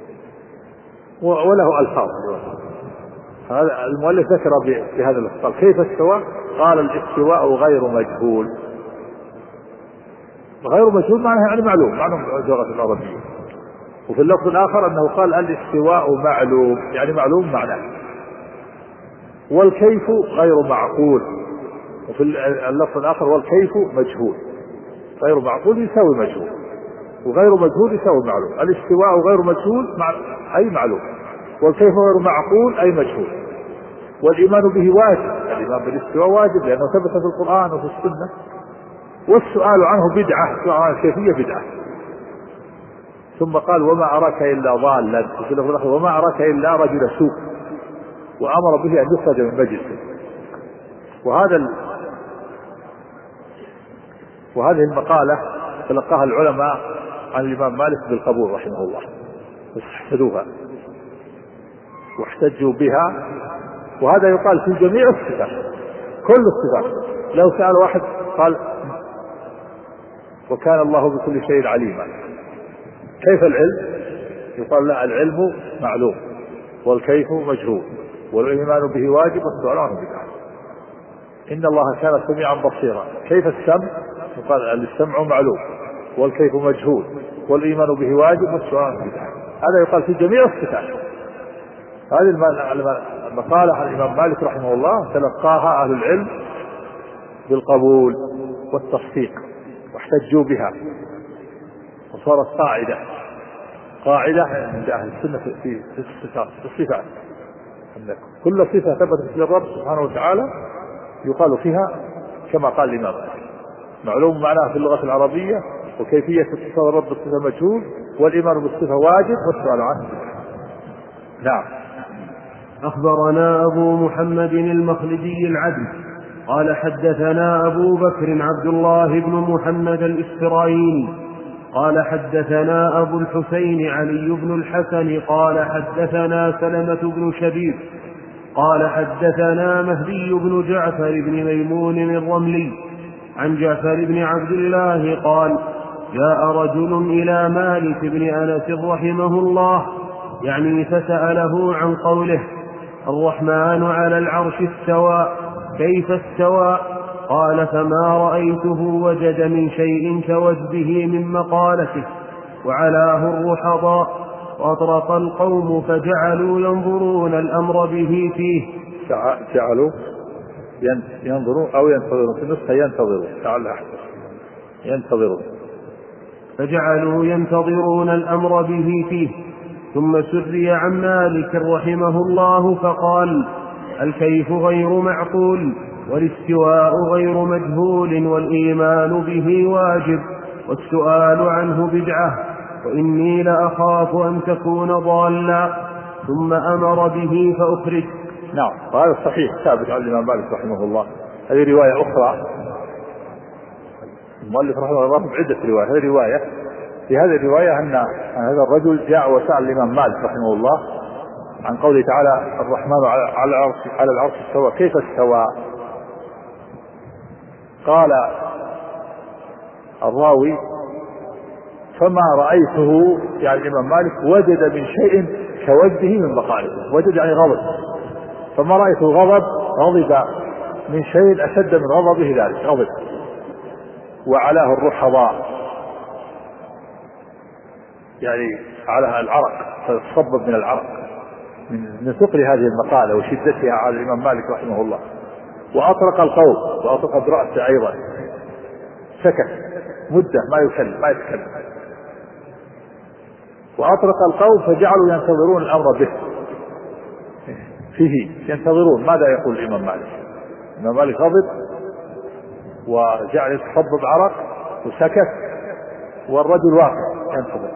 وله ألفاظ. هذا المؤلف ذكر بهذا اللفظ كيف استوى؟ قال الاستواء غير مجهول. غير مجهول معناه يعني معلوم، معناه اللغة العربية. وفي اللفظ الآخر أنه قال الاستواء معلوم، يعني معلوم معناه. والكيف غير معقول، وفي اللفظ الآخر والكيف مجهول. غير معقول يساوي مجهول، وغير مجهول يساوي معلوم. الاستواء غير مجهول مع... أي معلوم، والكيف غير معقول أي مجهول، والإيمان به واجب. الإيمان بالاستواء واجب لأنه ثبت في القرآن وفي السنة، والسؤال عنه بدعة، السؤال عن الكيفية بدعة. ثم قال وما أراك إلا ضالا، وما أراك إلا رجل سوء، وأمر به أن يخرج من مجلسه. وهذا ال... وهذه المقالة تلقاها العلماء عن الإمام مالك بالقبول رحمه الله، واستحسدوها واحتجوا بها. وهذا يقال في جميع الصفات، كل الصفات. لو سأل واحد قال وكان الله بكل شيء عليما، كيف العلم؟ يقال لا، العلم معلوم، والكيف مجهول، والإيمان به واجب، والسؤال عنه بدعة. إن الله كان سميعا بصيرا، كيف السمع؟ يقال السمع معلوم، والكيف مجهول، والإيمان به واجب، والسؤال عنه بدعة. هذا يقال في جميع الصفات. هذه المقالة عن الإمام مالك رحمه الله تلقاها أهل العلم بالقبول والتصديق، واحتجوا بها، وصارت قاعدة قاعدة عند أهل السنة في الصفات في الصفات أن كل صفة ثبتت للرب سبحانه وتعالى يقال فيها كما قال الإمام مالك، معلوم معناها في اللغة العربية، وكيفية اتصال الرب بالصفة مجهول، والإيمان بالصفة واجب، والسؤال عنه. نعم. أخبرنا أبو محمد المخلدي العدل قال حدثنا أبو بكر عبد الله بن محمد الإسرائيلي قال حدثنا أبو الحسين علي بن الحسن قال حدثنا سلمة بن شبيب قال حدثنا مهدي بن جعفر بن ميمون الرملي عن جعفر بن عبد الله قال جاء رجل إلى مالك بن أنس رحمه الله يعني فسأله عن قوله الرحمن على العرش استوى كيف استوى قال فما رأيته وجد من شيء كوجده من مقالته وعلاه الرحضاء وأطرق القوم فجعلوا ينظرون الأمر به فيه جعلوا ينظرون أو ينتظرون في النسخة ينتظرون ينتظرون فجعلوا ينتظرون الأمر به فيه ثم سري عن مالك رحمه الله فقال الكيف غير معقول والاستواء غير مجهول والإيمان به واجب والسؤال عنه بدعة وإني لأخاف أن تكون ضالا ثم أمر به فأخرج. نعم وهذا الصحيح ثابت عن الإمام مالك رحمه الله. هذه رواية أخرى المؤلف رحمه الله عدة رواية. هذه رواية في هذه الرواية أن هذا الرجل جاء وسأل الإمام مالك رحمه الله عن قوله تعالى الرحمن على العرش على العرش استوى كيف استوى. قال الراوي فما رأيته يعني الإمام مالك وجد من شيء كوجده من مقالته. وجد يعني غضب فما رأيته غضب غضب من شيء أشد من غضبه ذلك غضب وعلاه الرحضاء يعني على العرق فتصبب من العرق من ثقل هذه المقالة وشدتها على الإمام مالك رحمه الله. وأطرق القوم وأطرق برأسه أيضا سكت مدة ما يكلم ما يتكلم. وأطرق القوم فجعلوا ينتظرون الأمر به فيه ينتظرون ماذا يقول الإمام مالك. الإمام مالك غضب وجعل يتصبب عرق وسكت والرجل واقف ينتظر.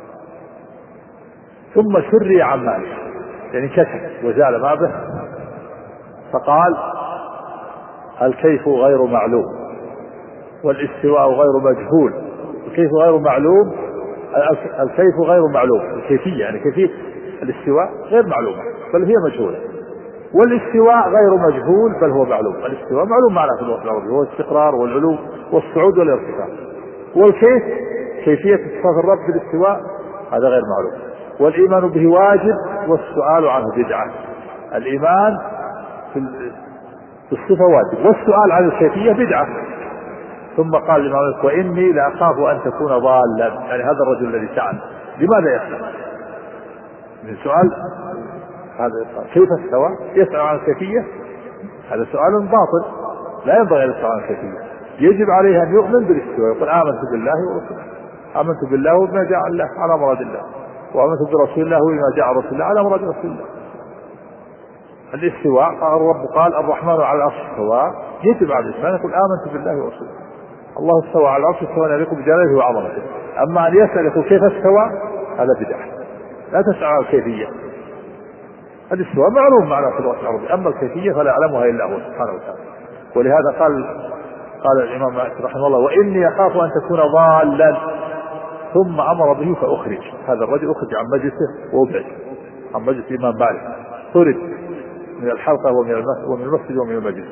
ثم سري عن مالك يعني كشف وزال ما به فقال الكيف غير معلوم والاستواء غير مجهول. الكيف غير معلوم الكيف غير معلوم الكيفية يعني كيفية الاستواء غير معلومة بل هي مجهولة والاستواء غير مجهول بل هو معلوم. الاستواء معلوم معنا في الوقت العربي هو الاستقرار والعلو والصعود والارتفاع. والكيف كيفية اتصاف الرب بالاستواء هذا غير معلوم. والإيمان به واجب والسؤال عنه بدعة. الإيمان في الصفة واجب والسؤال عن الكيفية بدعة. ثم قال الإمام وإني لأخاف أن تكون ضالا يعني هذا الرجل الذي سأل لماذا يسأل من سؤال هذا يسأل كيف استوى يسأل عن الكيفية هذا سؤال باطل لا ينبغي أن يسأل عن الكيفية. يجب عليه أن يؤمن بالاستواء يقول آمنت بالله ورسوله آمنت بالله وبما جاء الله على مراد الله وآمنت برسول الله وبما جاء رسول الله على مراد رسول الله. الاستواء قال الرب قال الرحمن على العرش استوى يجب على الإنسان يقول آمنت بالله ورسوله. الله استوى على العرش استوى يليق بجلاله وعظمته. أما أن يسأل يقول كيف استوى هذا بدعة. لا تسأل عن الكيفية. الاستواء معلوم معنا في الوقت العربي أما الكيفية فلا يعلمها إلا هو سبحانه وتعالى. ولهذا قال قال الإمام رحمه الله وإني أخاف أن تكون ضالا ثم أمر به فأخرج. هذا الرجل أخرج عن مجلسه وأبعد عن مجلس الإمام مالك طرد من الحلقة ومن المسجد ومن المجلس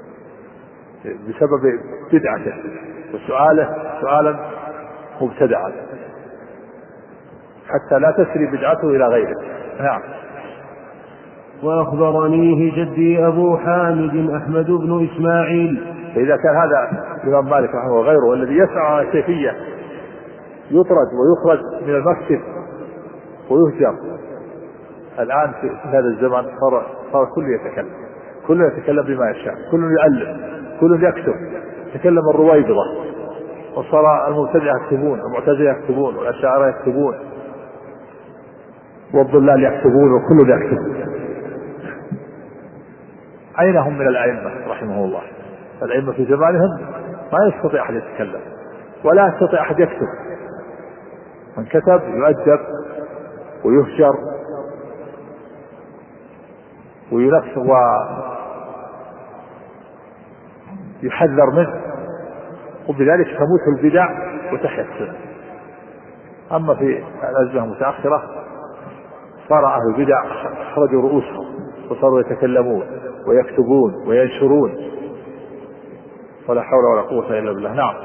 بسبب بدعته وسؤاله سؤالا مبتدعا حتى لا تسري بدعته إلى غيره. نعم. وأخبرنيه جدي أبو حامد أحمد بن إسماعيل. فإذا كان هذا الإمام مالك رحمه الله وغيره الذي يسعى عن الكيفية يطرد ويخرج من المسجد ويهجر الآن في هذا الزمان صار صار كل يتكلم كل يتكلم بما يشاء كل يؤلف كل يكتب يتكلم الرويبضة وصار المبتدع يكتبون المعتزلة يكتبون والأشاعرة يكتبون والضلال يكتبون وكل يكتب. أين هم من الأئمة رحمه الله؟ الأئمة في زمانهم ما يستطيع أحد يتكلم ولا يستطيع أحد يكتب. من كتب يؤدب ويهجر وينفر ويحذر منه، وبذلك تموت البدع وتحيا السنة. أما في الأزمة المتأخرة صار أهل البدع أخرجوا رؤوسهم وصاروا يتكلمون ويكتبون وينشرون، ولا حول ولا قوة إلا بالله. نعم.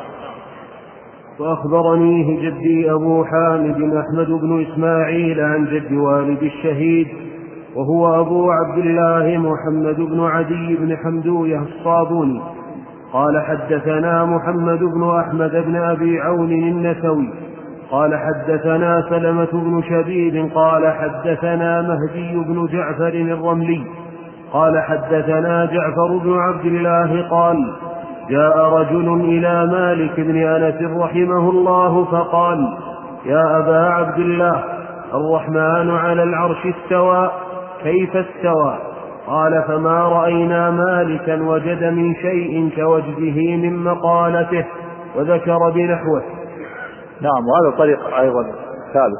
وأخبرنيه جدي أبو حامد أحمد بن إسماعيل عن جد والد الشهيد وهو أبو عبد الله محمد بن عدي بن حمدوية الصابوني قال حدثنا محمد بن أحمد بن أبي عون النسوي قال حدثنا سلمة بن شبيب قال حدثنا مهدي بن جعفر الرملي قال حدثنا جعفر بن عبد الله قال جاء رجل إلى مالك بن أنس رحمه الله فقال يا أبا عبد الله الرحمن على العرش استوى كيف استوى؟ قال فما رأينا مالكا وجد من شيء كوجده من مقالته، وذكر بنحوه. نعم. وهذا طريق أيضا ثالث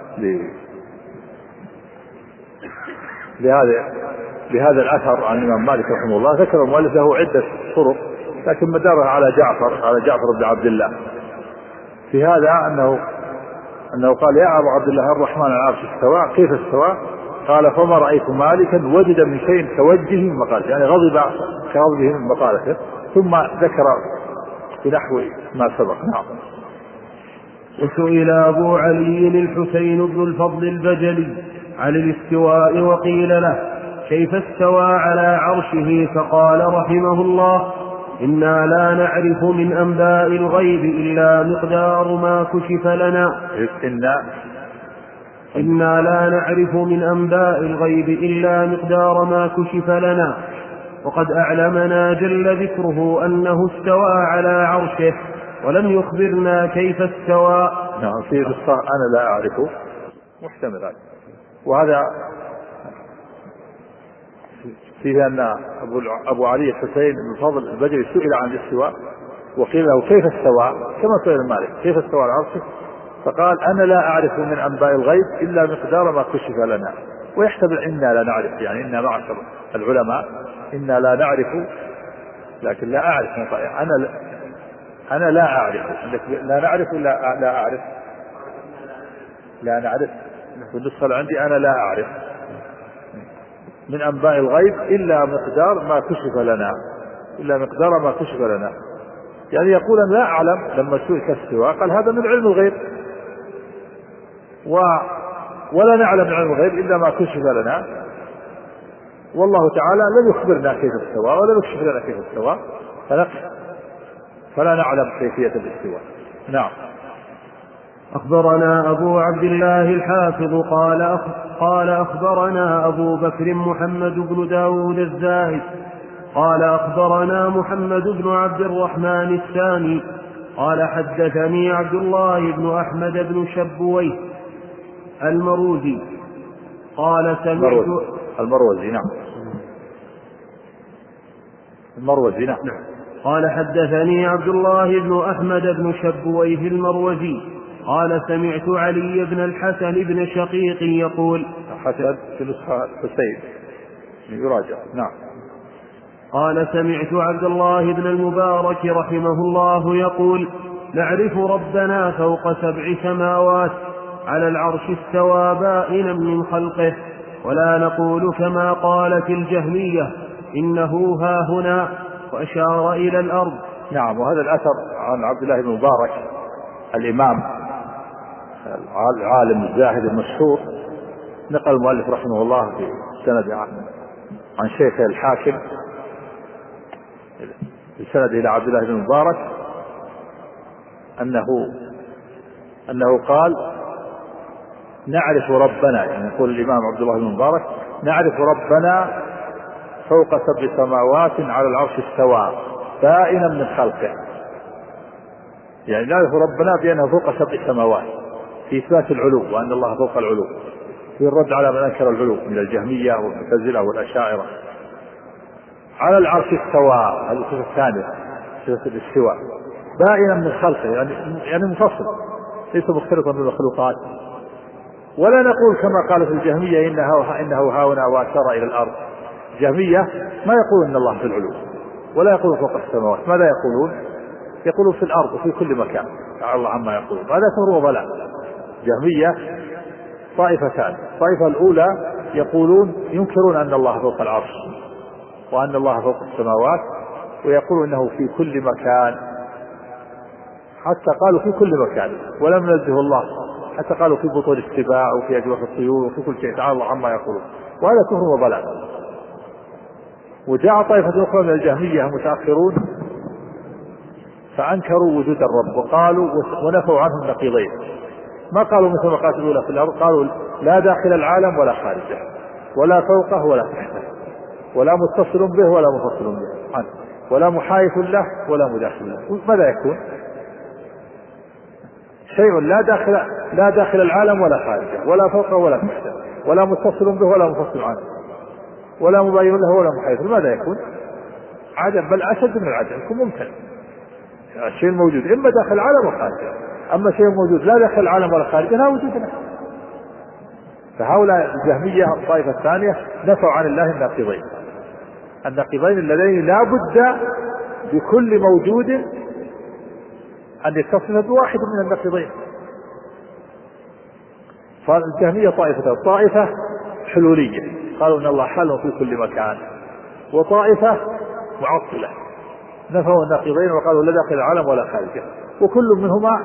لهذا لهذا الأثر عن الإمام مالك رحمه الله. ذكر المؤلف له عدة طرق لكن مدارها على جعفر على جعفر بن عبد الله في هذا أنه أنه قال يا أبا عبد الله الرحمن على العرش استوى كيف استوى؟ قال فما رأيت مالكا وجد من شيء كوجهه من مقالته، يعني غضب كغضبه من مقالته، ثم ذكر بنحو ما سبق. نعم. وسئل أبو علي الحسين بن الفضل البجلي عن الاستواء وقيل له كيف استوى على عرشه؟ فقال رحمه الله إنا لا نعرف من أنباء الغيب إلا مقدار ما كشف لنا إنا إنا لا نعرف من أنباء الغيب إلا مقدار ما كشف لنا، وقد أعلمنا جل ذكره أنه استوى على عرشه ولم يخبرنا كيف استوى. نعم. في قصة أنا لا أعرفه محتمل، وهذا فيه أن أبو, أبو علي الحسين بن الفضل البجلي سئل عن الاستواء وقيل له كيف استوى كما سئل مالك كيف استوى على عرشه، فقال أنا لا أعرف من أنباء الغيب إلا مقدار ما كشف لنا. ويحتمل إنا لا نعرف، يعني إنا معشر العلماء إنا لا نعرف، لكن لا أعرف. أنا لا أنا لا أعرف، لا نعرف إلا لا أعرف لا نعرف بالنسخة عندي أنا لا أعرف من أنباء الغيب إلا مقدار ما كشف لنا إلا مقدار ما كشف لنا يعني يقول أنا لا أعلم. لما سئل كاستواء قال هذا من علم الغيب، و ولا نعلم من علم الغيب إلا ما كشف لنا، والله تعالى لم يخبرنا كيف استوى ولا يكشف لنا كيف استوى، فلا نعلم كيفية الاستواء. نعم. أخبرنا أبو عبد الله الحافظ قال أخ... قال أخبرنا أبو بكر محمد بن داود الزاهد قال أخبرنا محمد بن عبد الرحمن الثاني قال حدثني عبد الله بن أحمد بن شبويه المروزي قال سمعت المروزي نعم المروزي نعم قال حدثني عبد الله بن أحمد بن شبويه المروزي قال سمعت علي بن الحسن بن شقيق يقول حسن في نسخة حسين يراجع. نعم. قال سمعت عبد الله بن المبارك رحمه الله يقول نعرف ربنا فوق سبع سماوات على العرش استوى بائنا من خلقه، ولا نقول كما قالت الجهمية إنه ها هنا، وأشار إلى الأرض. نعم. وهذا الأثر عن عبد الله بن المبارك الإمام العالم الزاهد المشهور، نقل المؤلف رحمه الله في سند عن شيخ الحاكم بسند إلى عبد الله بن المبارك أنه أنه قال نعرف ربنا، يعني يقول الإمام عبد الله بن المبارك نعرف ربنا فوق سبع سماوات على العرش استوى بائنا من خلقه، يعني نعرف ربنا بأنه فوق سبع سماوات في إثبات العلو وأن الله فوق العلو، في الرد على من أنكر العلو من الجهمية والمعتزلة والأشاعرة. على العرش استوى، هذه الصفة الثانية صفة الاستواء، بائنا من خلقه يعني يعني منفصل ليس مختلطا بالمخلوقات. ولا نقول كما قالت الجهمية إنه إنه هاونا وأشار إلى الأرض، الجهمية ما يقولون أن الله في العلو ولا يقولون فوق السماوات، ماذا يقولون؟ يقولون في الأرض وفي كل مكان تعالى الله عما يقولون. هذا كفر وضلال. جهمية طائفتان، الطائفة الأولى يقولون ينكرون أن الله فوق العرش وأن الله فوق السماوات، ويقولون أنه في كل مكان، حتى قالوا في كل مكان ولم ينزه الله، حتى قالوا في بطون السباع وفي أجواف الطيور وفي كل شيء تعالى الله عما يقولون، وهذا كفر وضلال. وجاء طائفة أخرى من الجهمية متأخرون فأنكروا وجود الرب وقالوا ونفوا عنه النقيضين، ما قالوا مثل ما قالت الأولى في الأرض، قالوا لا داخل العالم ولا خارجه ولا فوقه ولا تحته ولا متصل به ولا منفصل به عنه ولا محايث له ولا مداخل له. ماذا يكون؟ شيء لا داخل لا داخل العالم ولا خارجه ولا فوقه ولا تحته ولا متصل به ولا منفصل عنه ولا مباين له ولا محايث، ماذا يكون؟ عدم، بل أشد من العدم، يكون ممكن. الشيء الموجود إما داخل العالم وخارجه، أما شيء موجود لا داخل العالم ولا خارجه لا وجود له. فهؤلاء الجهمية الطائفة الثانية نفوا عن الله الناقضين، الناقضين اللذين لا بد بكل موجود أن يتصف بواحد من الناقضين. فالجهمية طائفة، طائفة حلولية قالوا إن الله حل في كل مكان، وطائفة معطلة نفوا الناقضين وقالوا لا داخل العالم ولا خارجه، وكل منهما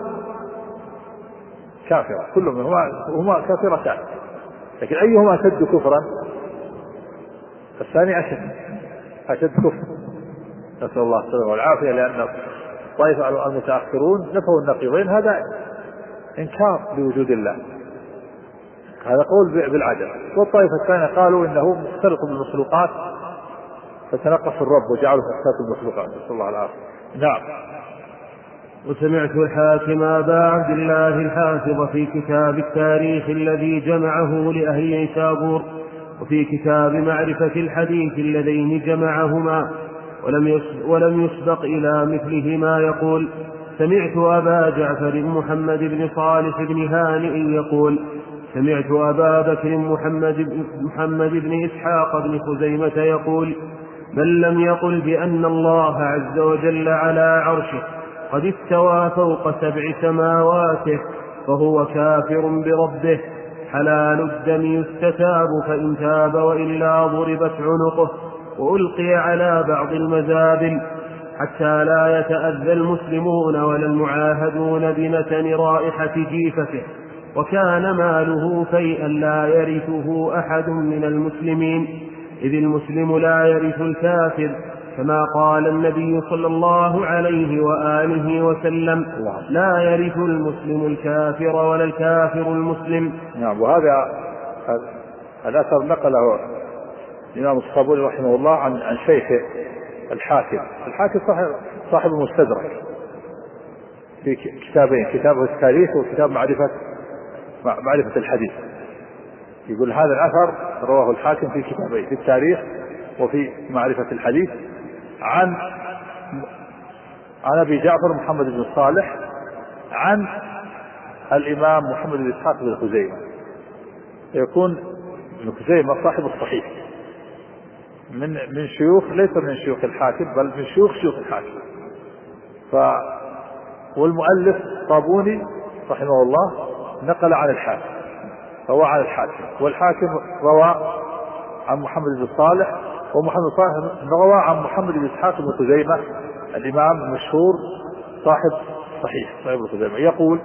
كافرة، كل منهما هما كافرتان، لكن أيهما أشد كفرا؟ الثاني أشد أشد كفر، نسأل الله السلامة والعافية، لأن الطائفة المتأخرون نفوا النقيضين، هذا إنكار لوجود الله، هذا قول بالعدم. والطائفة الثانية قالوا إنه مختلط بالمخلوقات فتنقص الرب وجعله مختلط بالمخلوقات، نسأل الله العافية. نعم. وسمعت الحاكم أبا عبد الله الحافظ في كتاب التاريخ الذي جمعه لأهل نيسابور وفي كتاب معرفة الحديث اللذين جمعهما ولم ولم يسبق إلى مثلهما يقول: سمعت أبا جعفر محمد بن صالح بن هانئ يقول: سمعت أبا بكر محمد بن, محمد بن إسحاق بن خزيمة يقول: من لم يقل بأن الله عز وجل على عرشه قد استوى فوق سبع سماواته فهو كافر بربه، حلال الدم يستتاب فإن تاب وإلا ضربت عنقه وألقي على بعض المزابل حتى لا يتأذى المسلمون ولا المعاهدون بنتن رائحة جيفته، وكان ماله فيئا لا يرثه أحد من المسلمين، إذ المسلم لا يرث الكافر، كما قال النبي صلى الله عليه وآله وسلم: لا يرث المسلم الكافر ولا الكافر المسلم. نعم. وهذا الأثر نقله الإمام الصابوني رحمه الله عن عن شيخه الحاكم. الحاكم صاحب صاحب المستدرك في كتابين، كتابه التاريخ وكتاب معرفة معرفة الحديث. يقول هذا الأثر رواه الحاكم في كتابين، في التاريخ وفي معرفة الحديث، عن عن أبي جعفر محمد بن صالح عن الإمام محمد بن إسحاق بن خزيمة. يكون ابن خزيمة صاحب الصحيح من من شيوخ، ليس من شيوخ الحاكم بل من شيوخ شيوخ الحاكم. ف والمؤلف صابوني رحمه الله نقل عن الحاكم، روى عن الحاكم، والحاكم روى عن محمد بن صالح، ومحمد بن صالح روى عن محمد بن إسحاق بن خزيمة الإمام المشهور صاحب صحيح صاحب الخزيمة. يقول: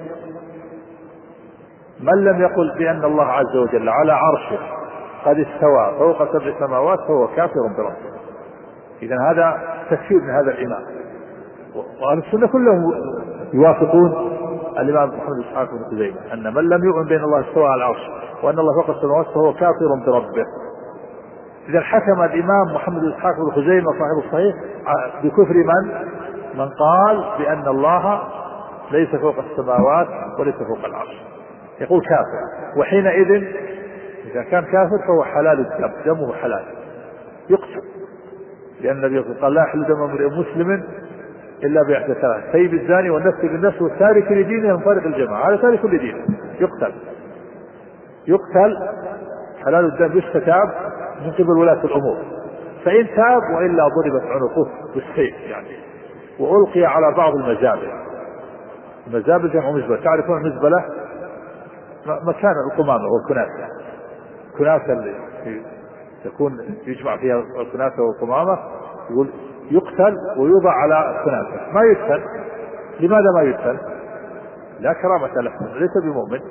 من لم يقل بأن الله عز وجل على عرشه قد استوى فوق سبع سماوات فهو كافر بربه. إذن هذا تكفير من هذا الإمام، وأهل السنة كلهم يوافقون الإمام محمد بن إسحاق بن خزيمة أن من لم يؤمن بأن الله استوى على العرش وأن الله فوق السماوات فهو كافر بربه. إذا حكم الإمام محمد بن إسحاق بن خزيمة صاحب الصحيح بكفر من؟ من قال بأن الله ليس فوق السماوات وليس فوق العرش، يقول كافر. وحينئذ إذا كان كافر فهو حلال الدم، دمه حلال يقتل، لأن النبي قال: لا يحل دم امرئ مسلم إلا بإحدى ثلاث: سيب الزاني والنفس بالنفس والتارك لدينه مفارق الجماعة، هذا تارك لدينه يقتل يقتل حلال الدم يستتاب من قبل ولاة الأمور، فإن تاب وإلا ضربت عنقه بالسيف يعني، وألقي على بعض المزابل. المزابل جمع مزبلة، تعرفون المزبلة مكان القمامة والكناسة، الكناسة اللي يكون يجمع فيها الكناسة والقمامة، يقول يقتل ويوضع على الكناسة. ما يقتل، لماذا ما يقتل؟ لا كرامة له، ليس بمؤمن،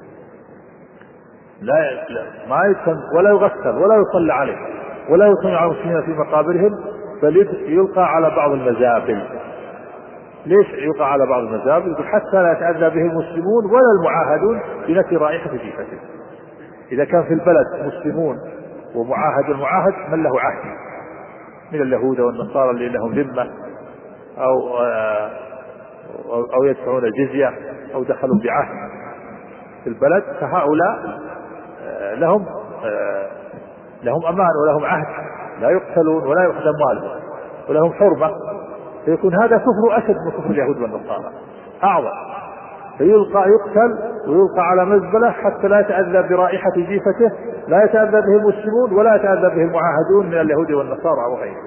لا, لا ما يقتل ولا يغسل ولا يصلى عليه ولا يصلى على المسلمين في مقابرهم، بل يلقى على بعض المزابل. ليش يلقى على بعض المزابل؟ يقول حتى لا يتأذى به المسلمون ولا المعاهدون بنفي رائحة جيفته. إذا كان في البلد مسلمون ومعاهد، المعاهد من له عهد من اليهود والنصارى اللي لهم ذمة أو أو يدفعون الجزية أو دخلوا بعهد في البلد، فهؤلاء لهم لهم أمان ولهم عهد، لا يقتلون ولا يؤخذ أموالهم ولهم حرمة، فيكون هذا كفر أشد من كفر اليهود والنصارى، أعظم. فيلقى يقتل ويلقى على مزبلة حتى لا يتأذى برائحة جيفته، لا يتأذى به المسلمون ولا يتأذى به المعاهدون من اليهود والنصارى وغيرهم.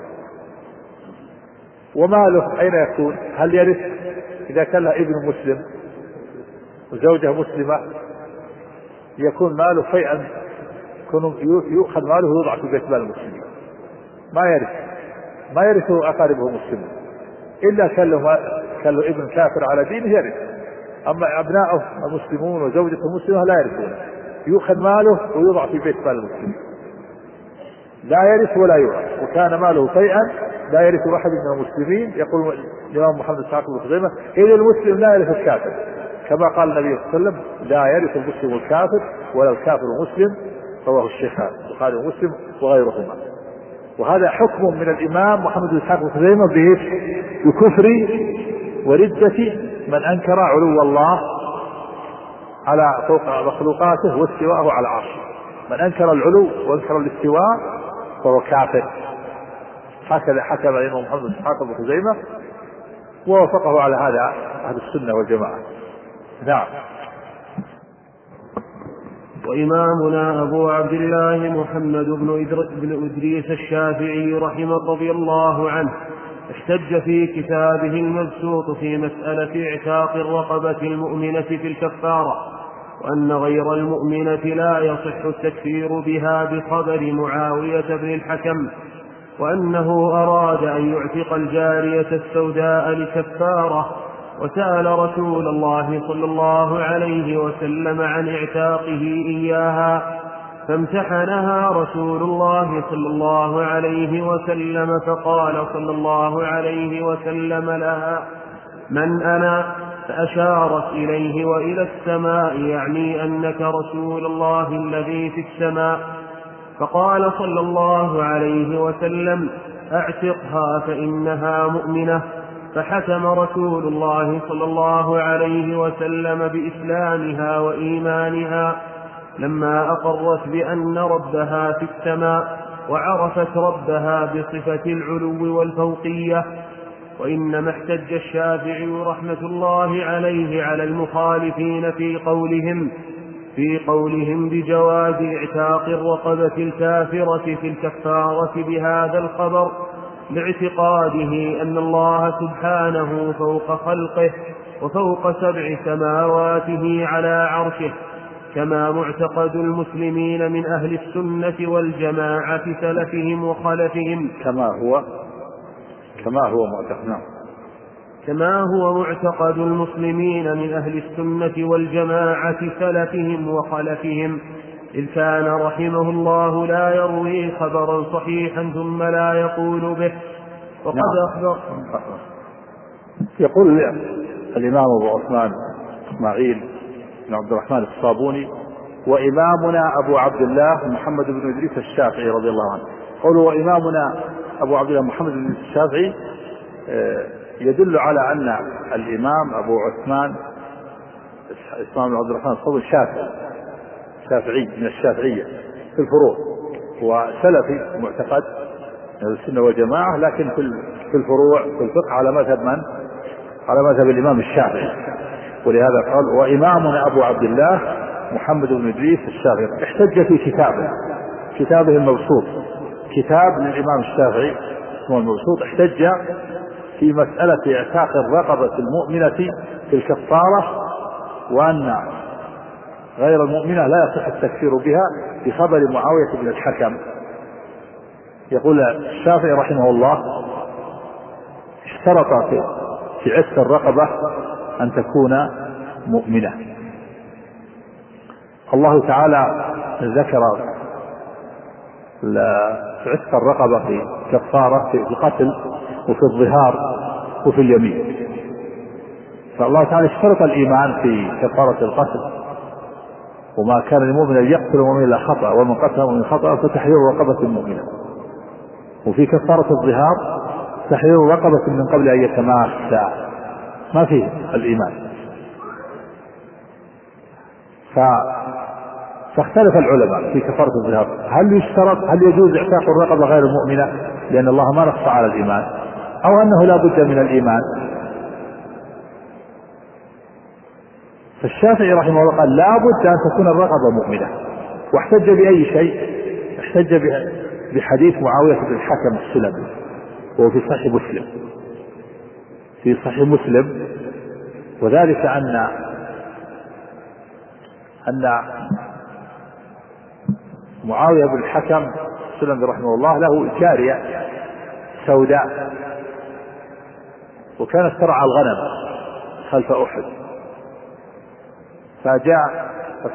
وماله أين يكون؟ هل يرث؟ إذا كان له ابن مسلم وزوجة مسلمة يكون ماله فيئا، يؤخذ ماله ويوضع في بيت مال المسلمين، ما يرث، ما يرثه أقاربه مسلمين، إلا كان له, كان له ابن كافر على دينه يرث. أما أبناؤه المسلمون وزوجته مسلمة لا يرثون، يؤخذ ماله ويوضع في بيت مال المسلمين، لا يرث ولا يورث. وكان ماله فيئا لا يرث أحد من المسلمين. يقول الإمام محمد بن إسحاق بن خزيمة: إذا المسلم لا يرث الكافر، كما قال النبي صلى الله عليه وسلم: لا يرث المسلم الكافر ولا الكافر المسلم. رواه الشيخان البخاري ومسلم وغيرهما. وهذا حكم من الإمام محمد بن إسحاق بن خزيمة بكفر وردة من أنكر علو الله على فوق مخلوقاته واستواءه على عرشه. من أنكر العلو وأنكر الاستواء فهو كافر. هكذا حكم الإمام محمد بن إسحاق بن خزيمة، ووافقه على هذا أهل السنة والجماعة. نعم. وإمامنا أبو عبد الله محمد بن إدريس الشافعي رحمه رضي الله عنه احتج في كتابه المبسوط في مسألة اعتاق الرقبة المؤمنة في الكفارة، وأن غير المؤمنة لا يصح التكفير بها بخبر معاوية بن الحكم، وأنه أراد أن يعتق الجارية السوداء لكفارة، وسأل رسول الله صلى الله عليه وسلم عن اعتاقه إياها، فامتحنها رسول الله صلى الله عليه وسلم، فقال صلى الله عليه وسلم لها: من أنا؟ فأشارت إليه وإلى السماء، يعني أنك رسول الله الذي في السماء. فقال صلى الله عليه وسلم: اعتقها فإنها مؤمنة. فحكم رسول الله صلى الله عليه وسلم بإسلامها وإيمانها لما أقرت بأن ربها في السماء، وعرفت ربها بصفة العلو والفوقية. وإنما احتج الشافعي رحمة الله عليه على المخالفين في قولهم في قولهم بجواز اعتاق الرقبة الكافرة في الكفارة بهذا الخبر، لاعتقاده أن الله سبحانه فوق خلقه وفوق سبع سماواته على عرشه، كما معتقد المسلمين من أهل السنة والجماعة سلفهم وخلفهم، كما هو كما هو معتقد كما هو معتقد المسلمين من أهل السنة والجماعة سلفهم وخلفهم، إذ كان رحمه الله لا يروي خبرا صحيحا ثم لا يقول به. وقد نعم. أخبر يقول الإمام أبو عثمان إسماعيل بن عبد الرحمن الصابوني: وإمامنا أبو عبد الله محمد بن إدريس الشافعي رضي الله عنه. قولوا وإمامنا أبو عبد الله محمد بن إدريس الشافعي يدل على أن الإمام أبو عثمان إسماعيل بن عبد الرحمن الصابوني شافعي شافعي من الشافعية في الفروع، وسلفي معتقد السنة والجماعة، لكن في الفروع في الفقه على مذهب من؟ على مذهب الإمام الشافعي. ولهذا قال: وإمامنا أبو عبد الله محمد بن إدريس الشافعي. احتج في كتابه كتابه المبسوط كتاب للإمام الشافعي اسمه المبسوط، احتج في مسألة اعتاق الرقبة المؤمنة في الكفارة، وأن غير المؤمنة لا يصح التكفير بها بخبر معاوية بن الحكم. يقول الشافعي رحمه الله اشترط في عتق الرقبة أن تكون مؤمنة. الله تعالى ذكر في عتق الرقبة في كفارة في القتل وفي الظهار وفي اليمين، فالله تعالى اشترط الإيمان في كفارة القتل، وما كان للمؤمن أن يقتل مؤمنا إلا خطأ ومن قتل مؤمنا خطأ فتحرير رقبة مؤمنة. وفي كفارة الظهار تحرير رقبة من قبل أن يتماسا، ما فيه الإيمان. ف... فاختلف العلماء في كفارة الظهار، هل يشترط هل يجوز اعتاق الرقبة غير المؤمنة لأن الله ما نص على الإيمان، أو أنه لا بد من الإيمان؟ فالشافعي رحمه الله قال لا بد أن تكون الرقبة مؤمنة، واحتج بأي شيء؟ احتج بحديث معاوية بن الحكم السلمي، وهو في صحيح مسلم في صحيح مسلم وذلك أن أن معاوية بن الحكم السلمي رحمه الله له جارية سوداء، وكانت ترعى الغنم خلف أحد، فجاء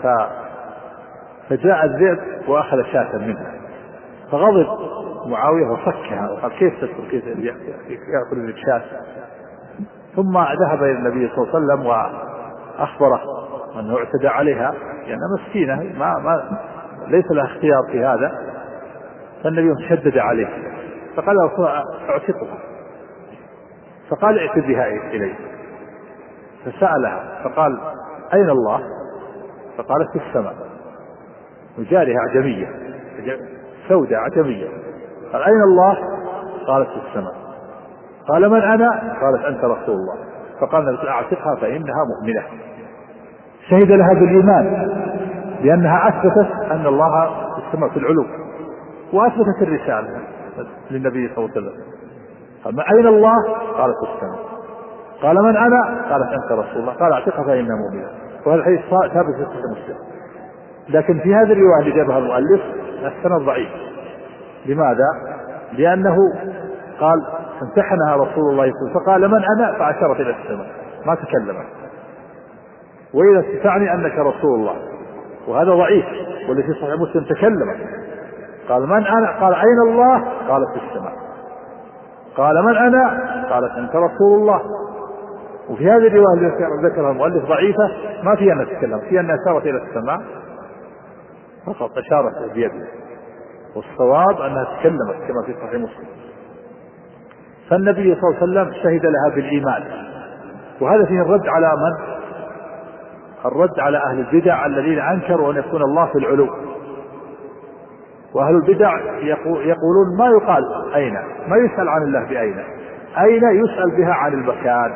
فجاء الذئب وأخذ شاة منها، فغضب معاوية وصكها وقال كيف تترك كيف يأكل الشاة؟ ثم ذهب إلى النبي صلى الله عليه وسلم وأخبره أنه اعتدى عليها لأنها مسكينة ما ما ليس لها اختيار في هذا، فالنبي شدد عليه فقال له اعتقها، فقال ائت بها إليه، فسألها فقال أين الله؟ فقالت في السماء، وجارها أعجمية سوداء أعجمية، قال أين الله؟ قالت في السماء. قال من أنا؟ قالت أنت رسول الله. فقال أعتقها فإنها مؤمنة. شهد لها بالإيمان لأنها أثبتت أن الله في السماء في العلو، وأثبتت الرسالة للنبي صلى الله عليه وسلم. قال أين الله؟ قالت في السماء. قال من أنا؟ قالت أنت رسول الله. قال أعتقها فإنها مؤمنة. وهذا الحديث ثابت في صحيح مسلم، لكن في هذه الرواية اللي جابها المؤلف السند ضعيف. لماذا؟ لأنه قال امتحنها رسول الله صلى الله عليه وسلم فقال من أنا؟ فأشارت إلى السماء ما تكلمت، وإذا تعني أنك رسول الله، وهذا ضعيف. واللي في صحيح مسلم تكلمت قال من أنا؟ قال أين الله؟ قالت في السماء. قال من أنا؟ قالت أنت رسول الله. وفي هذه الرواية التي ذكرها المؤلف ضعيفة ما فيها أن تتكلم، فيها أنها أشارت إلى السماء فقط، أشارت بيده، والصواب أنها تكلمت كما في صحيح مسلم. فالنبي صلى الله عليه وسلم شهد لها بالإيمان، وهذا فيه الرد على من؟ الرد على أهل البدع الذين أنكروا أن يكون الله في العلو. وأهل البدع يقولون ما يقال أين، ما يسأل عن الله بأين، أين يسأل بها عن المكان.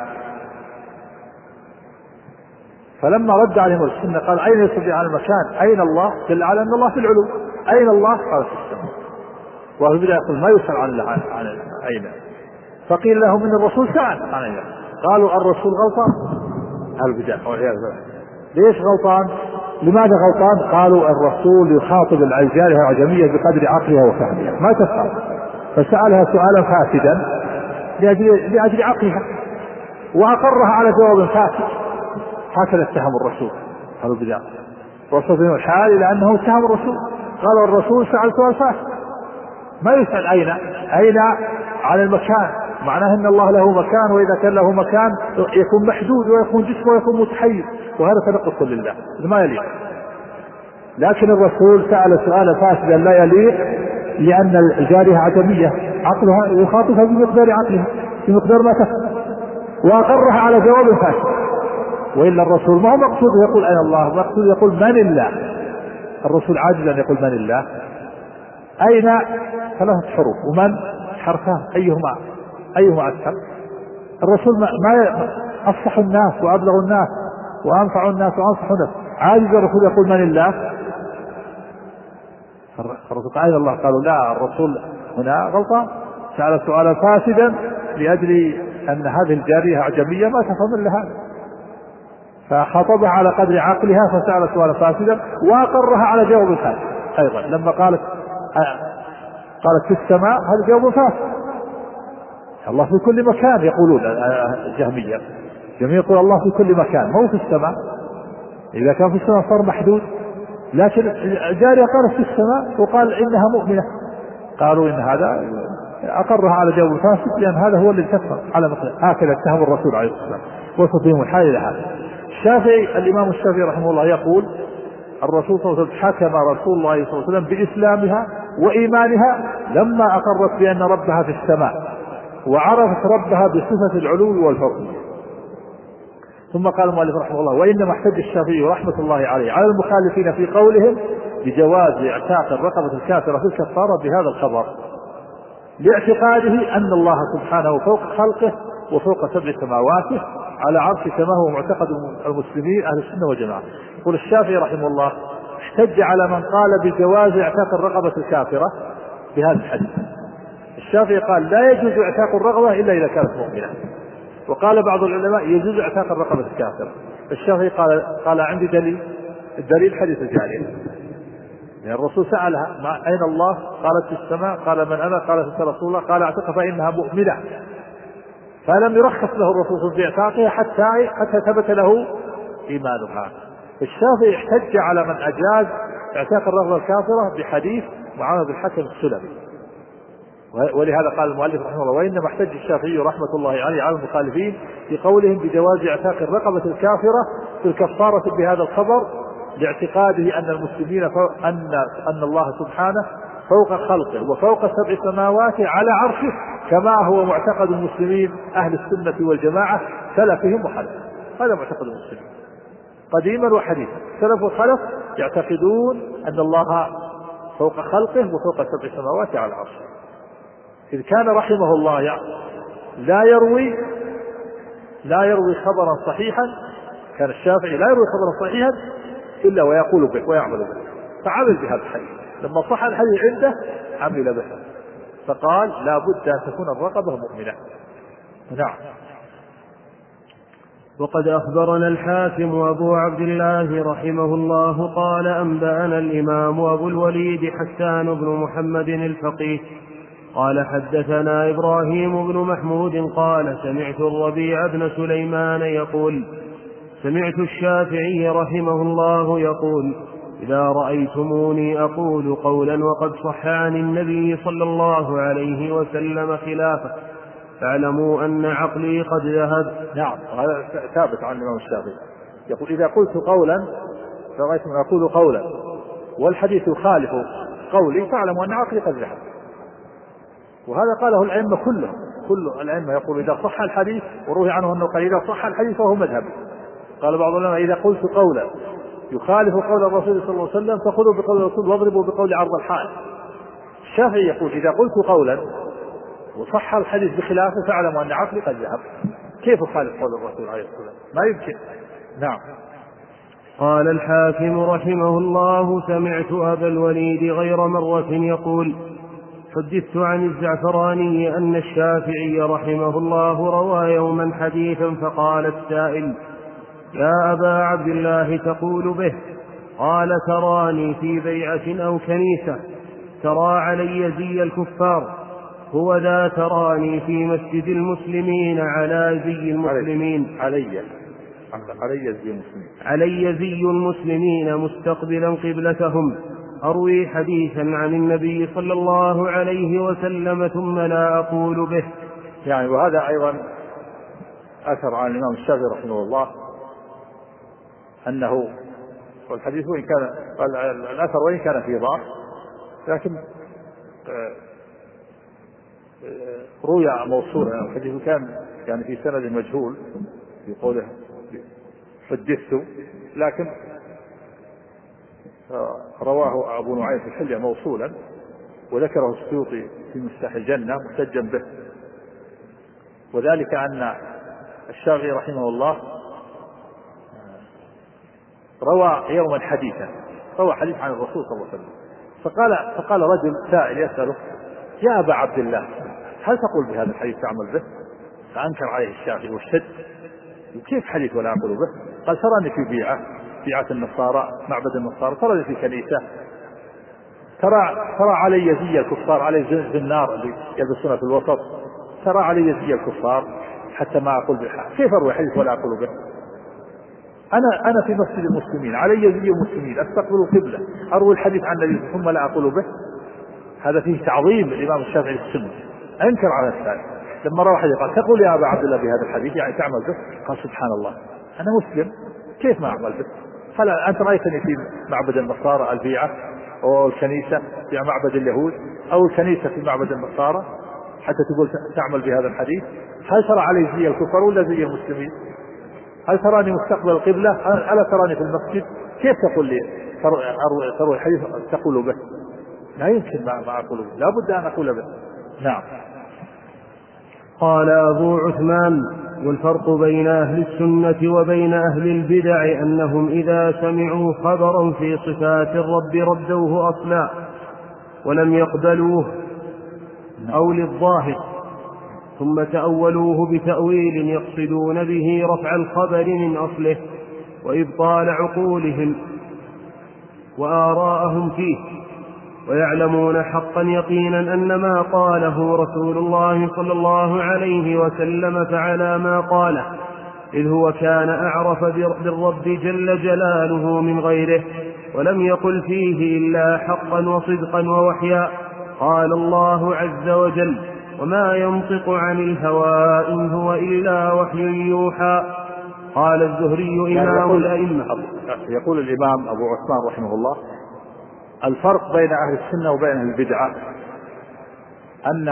فلما رد عليهم السنة قال أين يسأل بها عن المكان؟ أين الله؟ دل على أن الله في العلو. أين الله؟ قال في السماء. وأهل البدع يقول ما يسأل عن الله عن أين. فقيل لهم إن الرسول سأل عن أين، قالوا الرسول غلطان. أهل البدع والعياذ بالله. ليش غلطان؟ لماذا غلطان؟ قالوا الرسول يخاطب الجارية الأعجمية بقدر عقلها وفهمها ما تفهم، فسألها سؤالا فاسدا لأجل, لأجل عقلها وأقرها على جواب فاسد. هكذا اتهم الرسول. قالوا بذلك وصف من الحال إلى أنه اتهم الرسول. قالوا الرسول سأل سؤال فاسد، ما يسأل أين أين على المكان، معناه أن الله له مكان، وإذا كان له مكان يكون محدود ويكون جسمه ويكون متحيز، وهذا تنقص لله ما يليق. لكن الرسول سأل سؤالا فاسدا لا يليق لأن الجارية عجمية عقلها يخاطبها بمقدار عقلها بمقدار ما تفهم، وأقرها على جواب فاسد. وإلا الرسول ما هو مقصود يقول أين الله، مقصود يقول من الله. الرسول عاجز أن يقول من الله. أين ثلاثة حروف ومن حرفان، أيهما أيهما أكثر؟ الرسول ما أفصح الناس وأبلغ الناس وأنفع الناس وأنصح الناس، عاجز الرسول يقول من الله. الرسول قال أين الله؟ قالوا لا، الرسول هنا غلطان، سأل سؤالا فاسدا لأجل أن هذه الجارية أعجمية ما تفهم إلا هذا، فخاطبها على قدر عقلها فسأل سؤالا فاسدا وأقرها على جواب فاسد أيضا. لما قالت قالت في السماء هذا جواب فاسد. الله في كل مكان يقولون الجهمية، جميع يقول الله في كل مكان، مو في السماء. إذا كان في السماء صار محدود، لكن الجارية قالت في السماء وقال إنها مؤمنة، قالوا إن هذا أقرها على جواب فاسد لأن هذا هو اللي تفهم على مثل هكذا اتهم الرسول عليه الصلاة والسلام وصفهم الحال إلى هذا. الشافعي الإمام الشافعي رحمه الله يقول الرسول صلى الله عليه وسلم حكم رسول الله صلى الله عليه وسلم بإسلامها وإيمانها لما أقرت بأن ربها في السماء وعرفت ربها بصفة العلو والفوق. ثم قال المؤلف رحمه الله وإنما احتج الشافعي رحمة الله عليه على المخالفين في قولهم بجواز اعتاق الرقبة الكافرة في الكفارة بهذا الخبر لاعتقاده أن الله سبحانه فوق خلقه وفوق سبع سماواته على عرش كما هو معتقد المسلمين أهل السنة والجماعة. يقول الشافعي رحمه الله احتج على من قال بجواز اعتاق الرقبة الكافرة بهذا الحديث. الشافعي قال لا يجوز اعتاق الرقبة إلا إذا كانت مؤمنة، وقال بعض العلماء يجوز اعتاق الرقبة الكافرة. الشافعي قال قال عندي دليل، الدليل حديث الجارية، يعني الرسول سألها ما أين الله؟ قالت في السماء. قال من أنا؟ قالت رسول الله. قال اعتق فإنها مؤمنة، فلم يرخص له الرسول في اعتاقها حتى حتى ثبت له إيمانها. الشافعي احتج على من أجاز اعتاق الرقبة الكافرة بحديث معاذ بن الحكم السلمي، ولهذا قال المؤلف رحمه الله وإنما احتج الشافعي رحمة الله عليه على المخالفين في قولهم بجواز اعتاق الرقبة الكافرة في الكفارة بهذا الخبر لاعتقاده أن المسلمين أن أن الله سبحانه فوق خلقه وفوق سبع سماوات على عرشه كما هو معتقد المسلمين أهل السنة والجماعة سلفهم وخلفهم. هذا معتقد المسلمين قديما وحديثا، سلف وخلف يعتقدون أن الله فوق خلقه وفوق سبع سماوات على عرشه. إذ كان رحمه الله لا يروي لا يروي خبرا صحيحا، كان الشافعي لا يروي خبرا صحيحا إلا ويقول به ويعمل به، فعمل بهذا الحديث. لما صح الحديث عنده عمل به، فقال لا بد أن تكون الرقبة مؤمنة. نعم. وقد أخبرنا الحاكم أبو عبد الله رحمه الله قال أنبأنا الإمام أبو الوليد حسان بن محمد الفقيه قال حدثنا إبراهيم بن محمود قال سمعت الربيع بن سليمان يقول سمعت الشافعي رحمه الله يقول إذا رأيتموني أقول قولا وقد صح عن النبي صلى الله عليه وسلم خلافه فاعلموا أن عقلي قد ذهب. نعم، هذا ثابت عن الإمام الشافعي يقول إذا قلت قولا فرأيتم أقول قولا والحديث يخالف قولي فاعلموا أن عقلي قد ذهب. وهذا قاله الأئمة كلهم، كل الأئمة يقول إذا صح الحديث، وروي عنه أنه قال إذا صح الحديث فهو مذهب. قال بعض العلماء إذا قلت قولا يخالف قول الرسول صلى الله عليه وسلم فخذوا بقول الرسول واضربوا بقول عرض الحائط. الشافعي يقول إذا قلت قولا وصح الحديث بخلافه فاعلموا أن عقلي قد ذهب. كيف يخالف قول الرسول عليه الصلاة والسلام؟ ما يمكن. نعم. قال الحاكم رحمه الله سمعت أبا الوليد غير مرة يقول حدثت عن الزعفراني أن الشافعي رحمه الله روى يوما حديثا فقال السائل يا أبا عبد الله تقول به؟ قال تراني في بيعة أو كنيسة ترى علي زي الكفار، هو ذا تراني في مسجد المسلمين على زي المسلمين علي علي زي المسلمين علي زي المسلمين مستقبلا قبلتهم، أروي حديثا عن النبي صلى الله عليه وسلم ثم لا أقول به. يعني وهذا أيضا أثر عن الإمام الشافعي رحمه الله أنه والحديث وإن كان الأثر وإن كان فيه ضعف لكن روي موصولا. الحديث كان يعني في سند مجهول في قوله حدثت، لكن رواه أبو نعيم في الحلية موصولا وذكره السيوطي في مفتاح الجنة محتجا به. وذلك أن الشافعي رحمه الله روى يوما حديثا، روى حديث عن الرسول صلى الله عليه وسلم فقال فقال رجل سائل يسأله: يا أبا عبد الله، هل تقول بهذا الحديث تعمل به؟ فأنكر عليه الشافعي والشد: كيف حديث ولا أقول به؟ قال: تراني في بيعة بيعة النصارى، معبد النصارى، تراني في كنيسة، ترى ترى علي زي الكفار، علي زي النار اللي يلبسونها في الوسط، ترى علي زي الكفار حتى ما أقول بالحق، كيف أروي حديث ولا أقول به؟ أنا أنا في مسجد المسلمين، علي زي المسلمين، أستقبل القبلة، أروي الحديث عن النبي ثم لا أقول به. هذا فيه تعظيم الإمام الشافعي للسنة. أنكر على السائل لما روى حديث قال: تقول يا أبا عبد الله بهذا الحديث يعني تعمل به؟ قال: سبحان الله، أنا مسلم كيف ما أعمل به؟ هل أنت رأيتني في معبد النصارى البيعة، أو الكنيسة في معبد اليهود، أو الكنيسة في معبد النصارى حتى تقول تعمل بهذا الحديث؟ هل ترى علي زي الكفر ولا زي المسلمين؟ هل تراني مستقبل القبلة؟ ألا تراني في المسجد؟ كيف تقول لي تروي الحديث تقول به؟ لا يمكن ما, ما أقول به، لا بد أن أقول به. نعم. قال أبو عثمان: والفرق بين أهل السنة وبين أهل البدع أنهم إذا سمعوا خبرا في صفات الرب ردوه أصلا ولم يقبلوه أو للظاهر، ثم تأولوه بتأويل يقصدون به رفع الخبر من أصله وإبطال عقولهم وآراءهم فيه، ويعلمون حقا يقينا أن ما قاله رسول الله صلى الله عليه وسلم فعلى ما قاله، إذ هو كان أعرف بالرب جل جلاله من غيره، ولم يقل فيه إلا حقا وصدقا ووحيا. قال الله عز وجل: وما ينطق عن الهوى إن هو إلا وحي يوحى. قال الزهري إمام الأئمة. يقول الإمام أبو عثمان رحمه الله: الفرق بين أهل السنة وبين أهل البدعة أن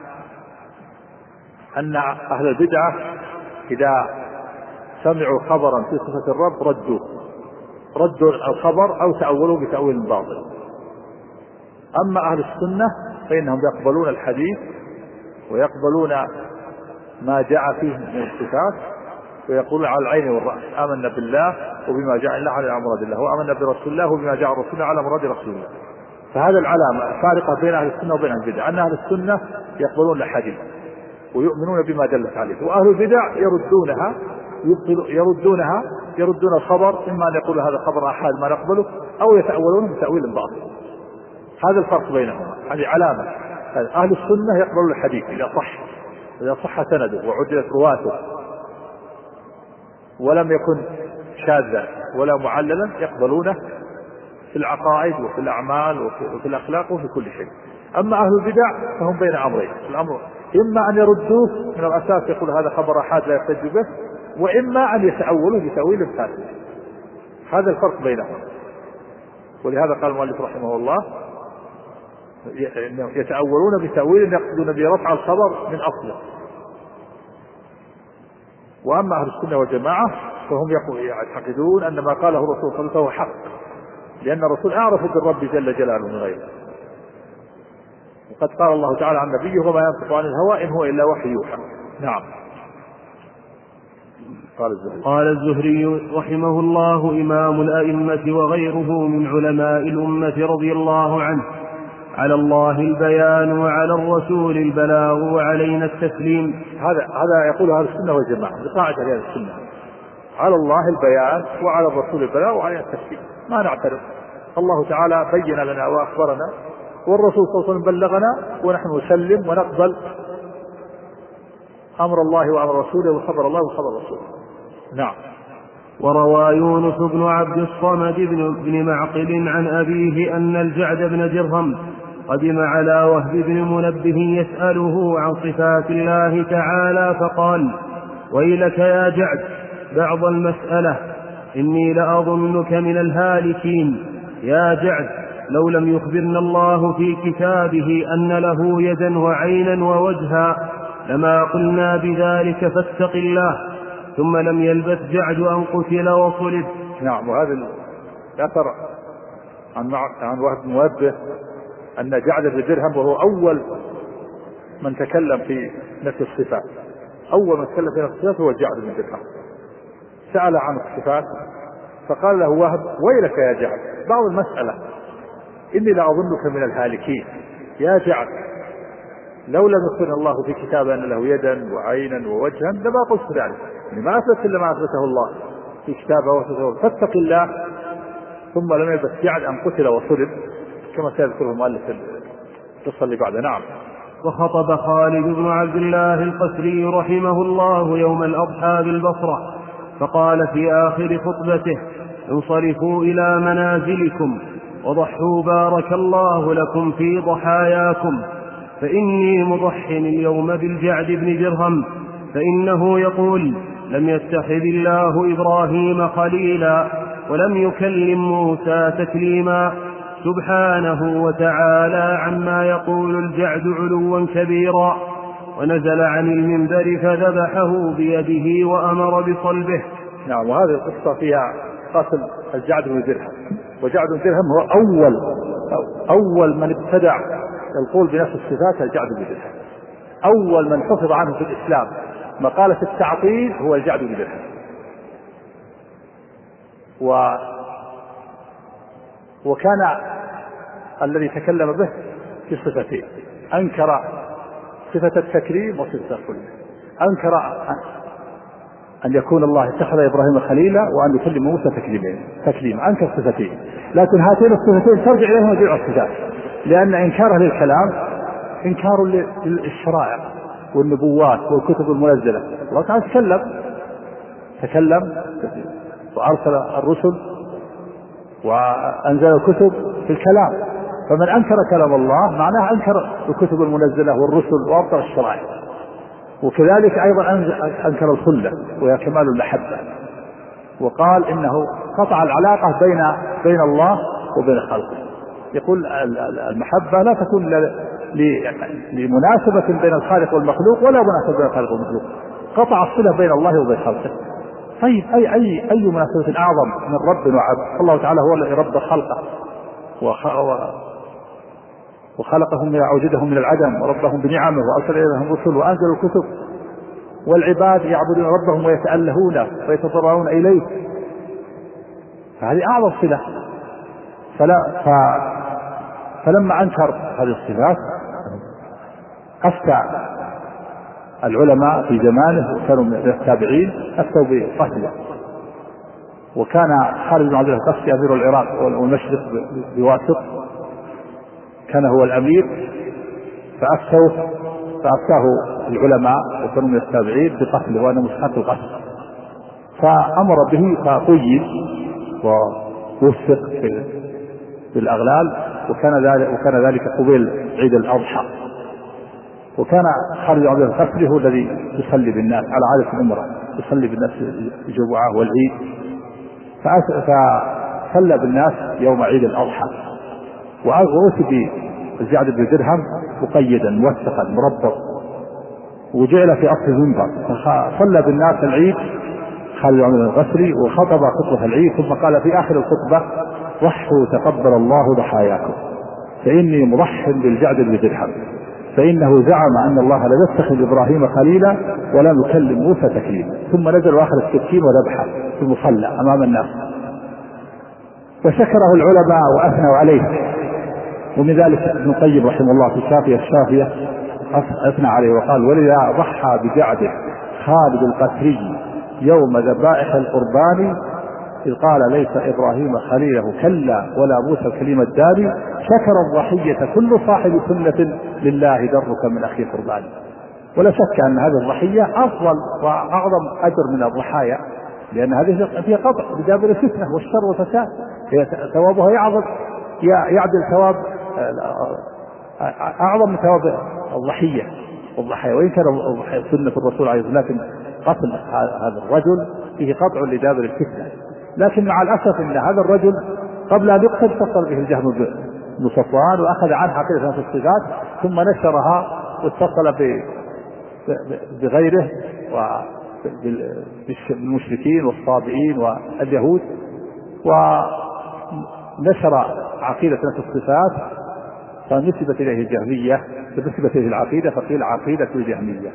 أن أهل البدعة إذا سمعوا خبرا في صفة الرب ردوا ردوا الخبر أو تأولوا بتأويل باطل. أما أهل السنة فإنهم يقبلون الحديث ويقبلون ما جاء فيه من الصفات، ويقولون على العين والرأس: آمنا بالله وبما جاء الله على مراد الله، وآمنا برسول الله وبما جاء رسول الله على مراد رسول الله. فهذا العلامة الفارقة بين أهل السنة وبين أهل البدع، أن أهل السنة يقبلون الحديث ويؤمنون بما دلت عليه، وأهل البدع يردونها يردونها يردون الخبر، إما أن يقول هذا خبر أحد ما نقبله، أو يتأولون بتأويل باطل. هذا الفرق بينهما، هذه علامة. أهل السنة يقبلون الحديث إذا صح إذا صح سنده وعدلت رواته ولم يكن شاذا ولا معللا، يقبلونه في العقائد وفي الأعمال وفي الأخلاق وفي كل شيء. أما أهل البدع فهم بين أمرين: الأمر إما أن يردوه من الأساس يقول هذا خبر أحد لا يحتج به، وإما أن يتأولوا بتأويل فاسد. هذا الفرق بينهم. ولهذا قال المؤلف رحمه الله: يتأولون بتأويل يقصدون به رفع الخبر من أصله. وأما أهل السنة والجماعة فهم يعتقدون أن ما قاله الرسول صلى الله عليه وسلم هو حق، لأن الرسول أعرف بالرب جل جلاله من غيره. وقد قال الله تعالى عن نبيه: وما ينطق عن الهوى إن هو إلا وحي يوحى. نعم. قال الزهري قال الزهري رحمه الله: إمام الأئمة وغيره من علماء الأمة رضي الله عنه: على الله البيان وعلى الرسول البلاغ وعلينا التسليم. هذا هذا يقول أهل السنة والجماعة بقاعدة أهل السنة: على الله البيان وعلى الرسول البلاغ وعلينا التسليم. ما نعترض، الله تعالى بين لنا وأخبرنا، والرسول صلى الله عليه وسلم بلغنا، ونحن نسلم ونقبل أمر الله وأمر رسوله وخبر الله وخبر رسوله. نعم. وروى يونس بن عبد الصمد بن معقل عن أبيه أن الجعد بن درهم قدم على وهب بن منبه يسأله عن صفات الله تعالى، فقال: ويلك يا جعد بعض المسألة، إني لأظنك من الهالكين. يا جعد، لو لم يخبرنا الله في كتابه أن له يدا وعينا ووجها لما قلنا بذلك، فاتق الله. ثم لم يلبث جعد أن قتل وصلب. نعم. وهذا الأثر عن عن وهب بن منبه أن جعد بن درهم وهو أول من تكلم في نفس الصفات، أول من تكلم في نفس الصفات هو جعد بن درهم. سأل عن الصفات فقال له وهب: ويلك يا جعد بعض المسألة، إني لأظنك من الهالكين يا جعد، لو لم يكن الله في كتابه أن له يدا وعينا ووجها لما قلت ذلك، يعني ما أثبت إلا ما أثبته الله في كتابه وتثبت، فاتق الله. ثم لم يلبث جعد أن قتل وصلب كما سيذكره المؤلف القصة اللي بعد. نعم. وخطب خالد بن عبد الله القسري رحمه الله يوم الأضحى بالبصرة فقال في آخر خطبته: انصرفوا إلى منازلكم وضحوا بارك الله لكم في ضحاياكم، فإني مضح اليوم بالجعد بن درهم، فإنه يقول: لم يتخذ الله إبراهيم خليلا ولم يكلم موسى تكليما، سبحانه وتعالى عما يقول الجعد علوا كبيرا. ونزل عن المنبر فذبحه بيده وأمر بصلبه. نعم. وهذه القصة فيها قتل الجعد بن درهم، وجعد بن درهم هو أول أول من ابتدع القول بنفس الصفات. الجعد بن درهم أول من حفظ عنه في الإسلام مقالة التعطيل هو الجعد بن درهم. و وكان الذي تكلم به في صفتين: أنكر صفة التكريم وصفة الخلة. أنكر أن يكون الله اتخذ إبراهيم خليلا وأن يكلم موسى تكليم، أنكر صفتين، لكن هاتين الصفتين ترجع إليهما جميع الصفات، لأن إنكاره للكلام إنكار للشرائع والنبوات والكتب المنزلة. الله تعالى تكلم تكلم وأرسل الرسل وأنزل الكتب في الكلام، فمن أنكر كلام الله معناه أنكر الكتب المنزلة والرسل وأبطل الشرائع. وكذلك أيضا أنكر الخلة وهي كمال المحبة، وقال إنه قطع العلاقة بين بين الله وبين خلقه. يقول المحبة لا تكون لمناسبة بين الخالق والمخلوق ولا مناسبة بين الخالق والمخلوق، قطع الصلة بين الله وبين خلقه. طيب أي أي أي مناسبة أعظم من رب وعبد؟ الله تعالى هو الذي رب خلقه وخلقهم من أوجدهم من العدم وربهم بنعمه وأرسل إليهم رسل وأنزل الكتب، والعباد يعبدون ربهم ويتألهون ويتضرعون إليه، فهذه أعظم صلة. فلا ف... فلما أنكر هذه الصفات أفتى العلماء في زمانه وكانوا من التابعين أفتوا بقتله. وكان خالد بن عبد الله القسري أمير العراق والمشرق بواسط، كان هو الأمير، فأفتوه فأفتاه العلماء وكانوا من التابعين بقتله وأنا مستحق القتل، فأمر به فقيد ووثق في الأغلال. وكان ذلك وكان ذلك قبيل عيد الأضحى. وكان خالد بن عبد الله القسري هو الذي يصلي بالناس على عادة العمرة، يصلي بالناس الجمعة والعيد، فصلى بالناس يوم عيد الأضحى. وأتي بالجعد بن درهم مقيدا موثقا مربط، وجعل في أصل المنبر، فصلى بالناس العيد خالد بن عبد الله القسري وخطب خطبة العيد، ثم قال في آخر الخطبة: ضحوا تقبل الله ضحاياكم، فإني مضح بالجعد بن درهم، فإنه زعم أن الله لم يتخذ إبراهيم خليلا ولم يكلم موسى تكليما. ثم نزل آخر السكين وذبحه في المصلى أمام الناس، وشكره العلماء وأثنوا عليه. ومن ذلك ابن القيم رحمه الله في الشافية الشافية أثنى عليه وقال: ولذا ضحى بجعده خالد القسري يوم ذبائح القربان، إذ قال: ليس إبراهيم خليله كلا ولا موسى كليم الدار، شكر الضحية كل صاحب سنة لله درك من أخي قربان. ولا شك أن هذه الضحية أفضل وأعظم أجر من الضحايا، لأن هذه فيها قطع بدابر الفتنة والشر والفساد، ثوابها يعظم يعدل ثواب أعظم من ثواب الضحية والضحايا، وإن كان سنة الرسول عليه الصلاة والسلام، لكن قتل هذا الرجل فيه قطع لدابر الفتنة. لكن مع الأسف أن هذا الرجل قبل أن يقتل اتصل به الجهم بن صفوان وأخذ عنها عقيدة في الصفات، ثم نشرها واتصل بغيره وبالمشركين والصابئين واليهود، ونشر عقيدة في الصفات فنسبت إليه الجهمية، فنسبت إليه العقيدة فقيل عقيدة الجهمية.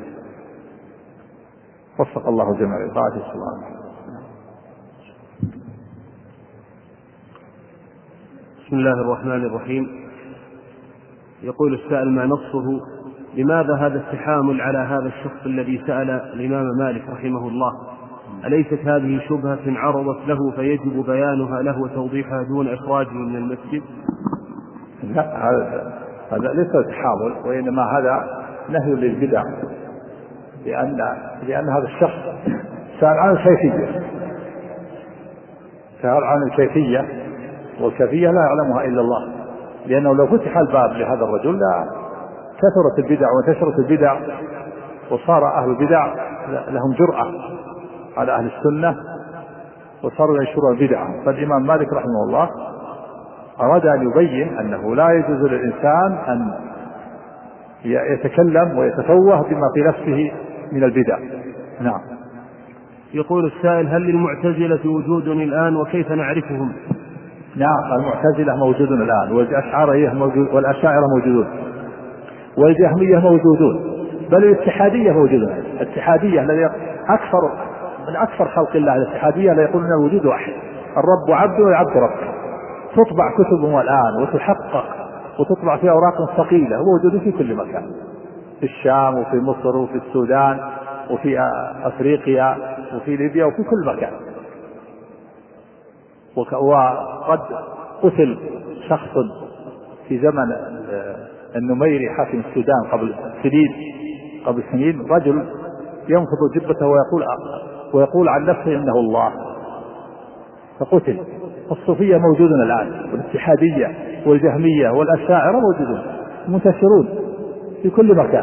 وفق الله جميع طاعته سبحانه. بسم الله الرحمن الرحيم. يقول السائل ما نصه: لماذا هذا التحامل على هذا الشخص الذي سأل الإمام مالك رحمه الله؟ أليست هذه شبهة عرضت له فيجب بيانها له وتوضيحها دون إخراجه من المسجد؟ لا، هذا هذا ليس تحامل، وإنما هذا نهي للبدع، لأن لأن هذا الشخص سأل عن الكيفية سأل عن الكيفية والكيفية لا يعلمها إلا الله، لأنه لو فتح الباب لهذا الرجل لا كثرت البدع وانتشرت البدع، وصار أهل البدع لهم جرأة على أهل السنة وصاروا ينشرون البدع. فالإمام مالك رحمه الله أراد أن يبين أنه لا يجوز للإنسان أن يتكلم ويتفوه بما في نفسه من البدع. نعم. يقول السائل: هل للمعتزلة وجود الآن وكيف نعرفهم؟ نعم، المعتزلة موجودون الآن، والأشعرية موجود، والأشاعرة موجودون، والجهمية موجودون، بل الاتحادية موجودون. الاتحادية الذي أكثر من أكثر خلق الله، الاتحادية لا يقولون الوجود واحد، الرب عبد وعبد رب. تطبع كتبهم الآن وتحقق وتطبع في أوراق ثقيلة، وموجودة في كل مكان، في الشام وفي مصر وفي السودان وفي أفريقيا وفي ليبيا وفي كل مكان. وقد قتل شخص في زمن النميري حاكم السودان قبل سنين قبل سنين رجل ينفض جبته ويقول ويقول عن نفسه إنه الله، فقتل. الصوفية موجودون الآن، والاتحادية والجهمية والأشاعرة موجودون منتشرون في كل مكان.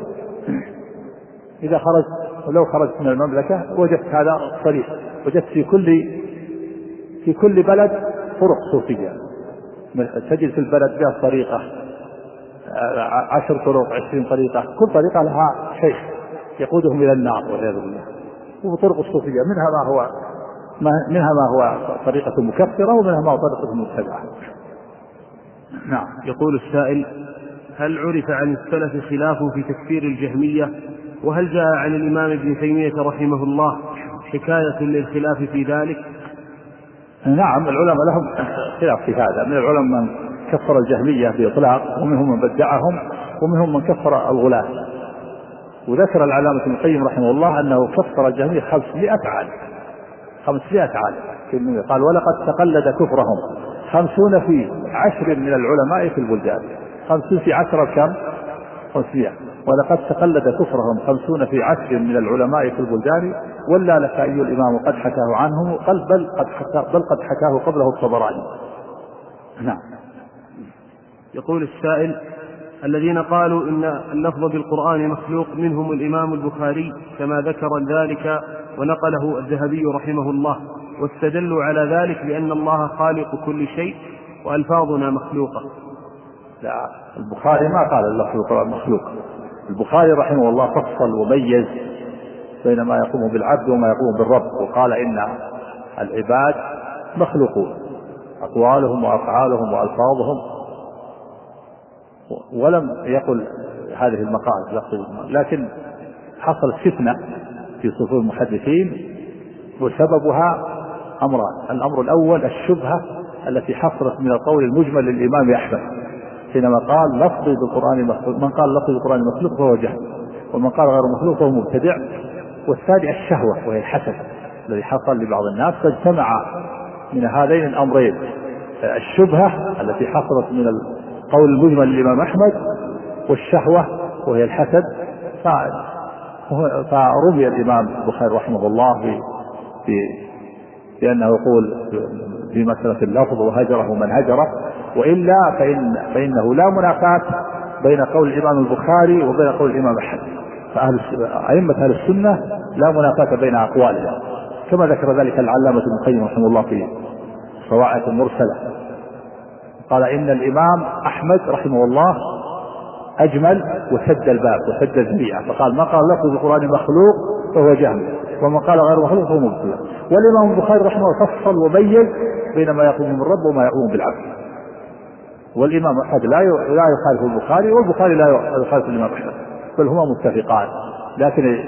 إذا خرج ولو خرجت من المملكة وجدت هذا صريح، وجدت في كل في كل بلد طرق صوفية، تجد في البلد بها طريقة، عشر طرق، عشرين طريقة، كل طريقة لها شيخ يقودهم إلى النار والعياذ بالله. وطرق الصوفية منها ما هو منها ما هو طريقة مكفرة، ومنها ما هو طريقة مبتدعة. نعم. يقول السائل: هل عرف عن السلف خلاف في تكفير الجهمية؟ وهل جاء عن الإمام ابن تيمية رحمه الله حكاية للخلاف في ذلك؟ نعم، العلماء لهم خلاف في هذا. من العلماء من كفر الجهمية بإطلاق، ومنهم من بدعهم، ومنهم من كفر الغلاة. وذكر العلامة ابن القيم رحمه الله أنه كفر الجهمية خمسمائة عالم خمسمائة عالم. قال: ولقد تقلد كفرهم خمسون في عشر من العلماء في البلدان. خمسون في عشرة كم؟ خمسمائة. ولقد تقلد كفرهم خمسون في عشر من العلماء في البلدان، ولا لك أي الإمام قد حكاه عنهم، قال بل قد حكاه, بل قد حكاه قبله الطبراني. نعم. يقول السائل: الذين قالوا إن اللفظ بالقرآن مخلوق منهم الإمام البخاري كما ذكر ذلك ونقله الذهبي رحمه الله، واستدلوا على ذلك بأن الله خالق كل شيء وألفاظنا مخلوقة. لا، البخاري ما قال اللفظ بالقرآن مخلوق. البخاري رحمه الله فصل وميز بين ما يقوم بالعبد وما يقوم بالرب، وقال إن العباد مخلوقون، أقوالهم وأفعالهم وألفاظهم، ولم يقل هذه المقال. لكن حصلت فتنة في صفوف المحدثين، وسببها أمران. الأمر الأول الشبهة التي حصلت من القول المجمل للإمام أحمد حينما قال لفظي بالقرآن مخلوق، من قال لفظي بالقرآن مخلوق فهو جهل، ومن قال غير مخلوق فهو مبتدع. والثاني الشهوة وهي الحسد الذي حصل لبعض الناس، فاجتمع من هذين الأمرين الشبهة التي حصلت من القول المجمل للإمام أحمد، والشهوة وهي الحسد، فرمي الإمام البخاري رحمه الله بأنه يقول في مسألة اللفظ وهجره من هجره. وإلا فإن فإنه لا منافاة بين قول الإمام البخاري وبين قول الإمام أحمد. فأهل أئمة أهل السنة لا منافاة بين أقوالهم، كما ذكر ذلك العلامة ابن القيم رحمه الله في صواعق المرسلة. قال: إن الإمام أحمد رحمه الله أجمل وسد الباب وسد الذريعة، فقال: ما قال لفظ القرآن مخلوق فهو جهل، ومن قال غير مخلوق فهو مبتدع. والإمام البخاري رحمه الله فصل وبين بين ما يقوم بالرب وما يقوم بالعبد. والإمام أحمد لا لا يخالف البخاري، والبخاري لا يخالف الإمام أحمد، بل هما متفقان. لكن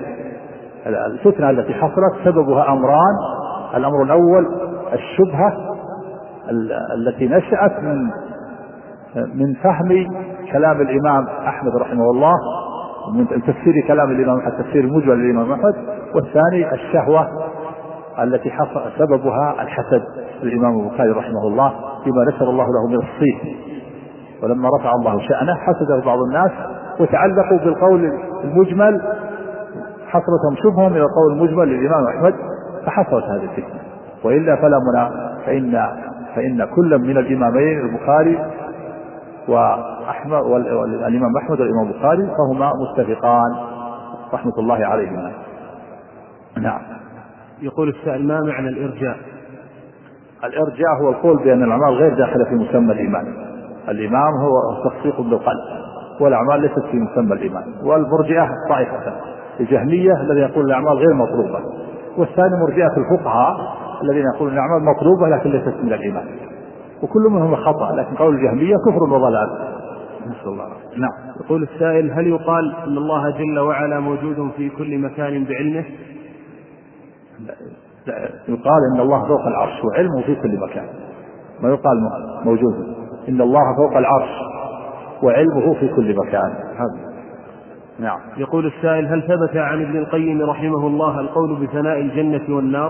الفتنة التي حصلت سببها أمران: الأمر الأول الشبهة التي نشأت من من فهم كلام الإمام أحمد رحمه الله، من تفسير كلام الإمام أحمد، تفسير المجمل للإمام أحمد. والثاني الشهوة التي حصل سببها الحسد للإمام البخاري رحمه الله فيما نشر الله له من الصيت، ولما رفع الله شأنه حسده بعض الناس وتعلقوا بالقول المجمل، حصلتهم شبههم إلى القول المجمل للإمام أحمد فحصلت هذه الفتنة. وإلا فلا منا فإن فإن كل من الإمامين البخاري وأحمد والإمام أحمد والإمام البخاري فهما متفقان رحمة الله عليهما. نعم. يقول السائل: ما معنى الإرجاء؟ الإرجاء هو القول بأن الأعمال غير داخلة في مسمى الإيمان. الإمام هو تصديق بالقلب، والأعمال ليست في مسمى الإيمان. والمرجئة طائفة الجهمية الذين يقول الأعمال غير مطلوبة، والثاني مرجئة الفقهاء الذين يقولون الأعمال مطلوبة لكن ليست من الإيمان، وكل منهم خطأ، لكن قول الجهمية كفر وضلال. نسأل الله. نعم. يقول السائل: هل يقال أن الله جل وعلا موجود في كل مكان بعلمه؟ يقال إن الله فوق العرش وعلمه في كل مكان، ما يقال موجود. إن الله فوق العرش وعلمه في كل مكان. هذا. نعم. يقول السائل: هل ثبت عن ابن القيم رحمه الله القول بفناء الجنة والنار؟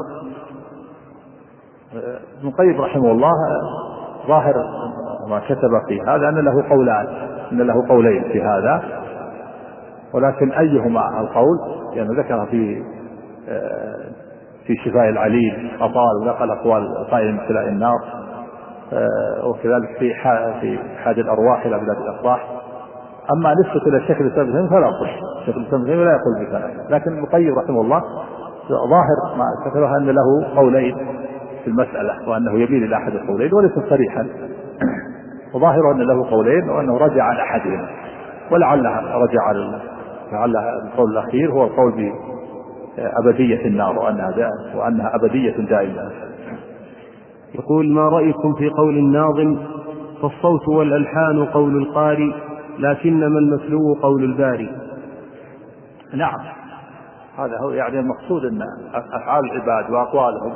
ابن القيم رحمه الله ظاهر ما كتب في هذا أن له قولان، أن له قولين في هذا، ولكن أيهما القول يعني ذكر في في شفاء العليل أطال ونقل أقوال القائل مثل النار، وكذلك في في حاج الأرواح إلى بلاد الأفراح. أما نسبة إلى الشيخ الإسلام ابن تيمية فلا صح، الشيخ الإسلام ابن تيمية لا يقول بذلك، لكن ابن القيم رحمه الله ظاهر ما كتبه أن له قولين في المسألة، وأنه يميل إلى أحد القولين وليس صريحا، وظاهر أن له قولين وأنه رجع عن أحدهما، ولعله رجع على لعل القول الأخير هو القول بأبدية النار وأنها وأنها أبدية دائمة. يقول: ما رأيكم في قول الناظم: فالصوت والألحان قول القاري لكنما المتلو قول الباري؟ نعم، هذا هو يعني المقصود أن أفعال العباد وأقوالهم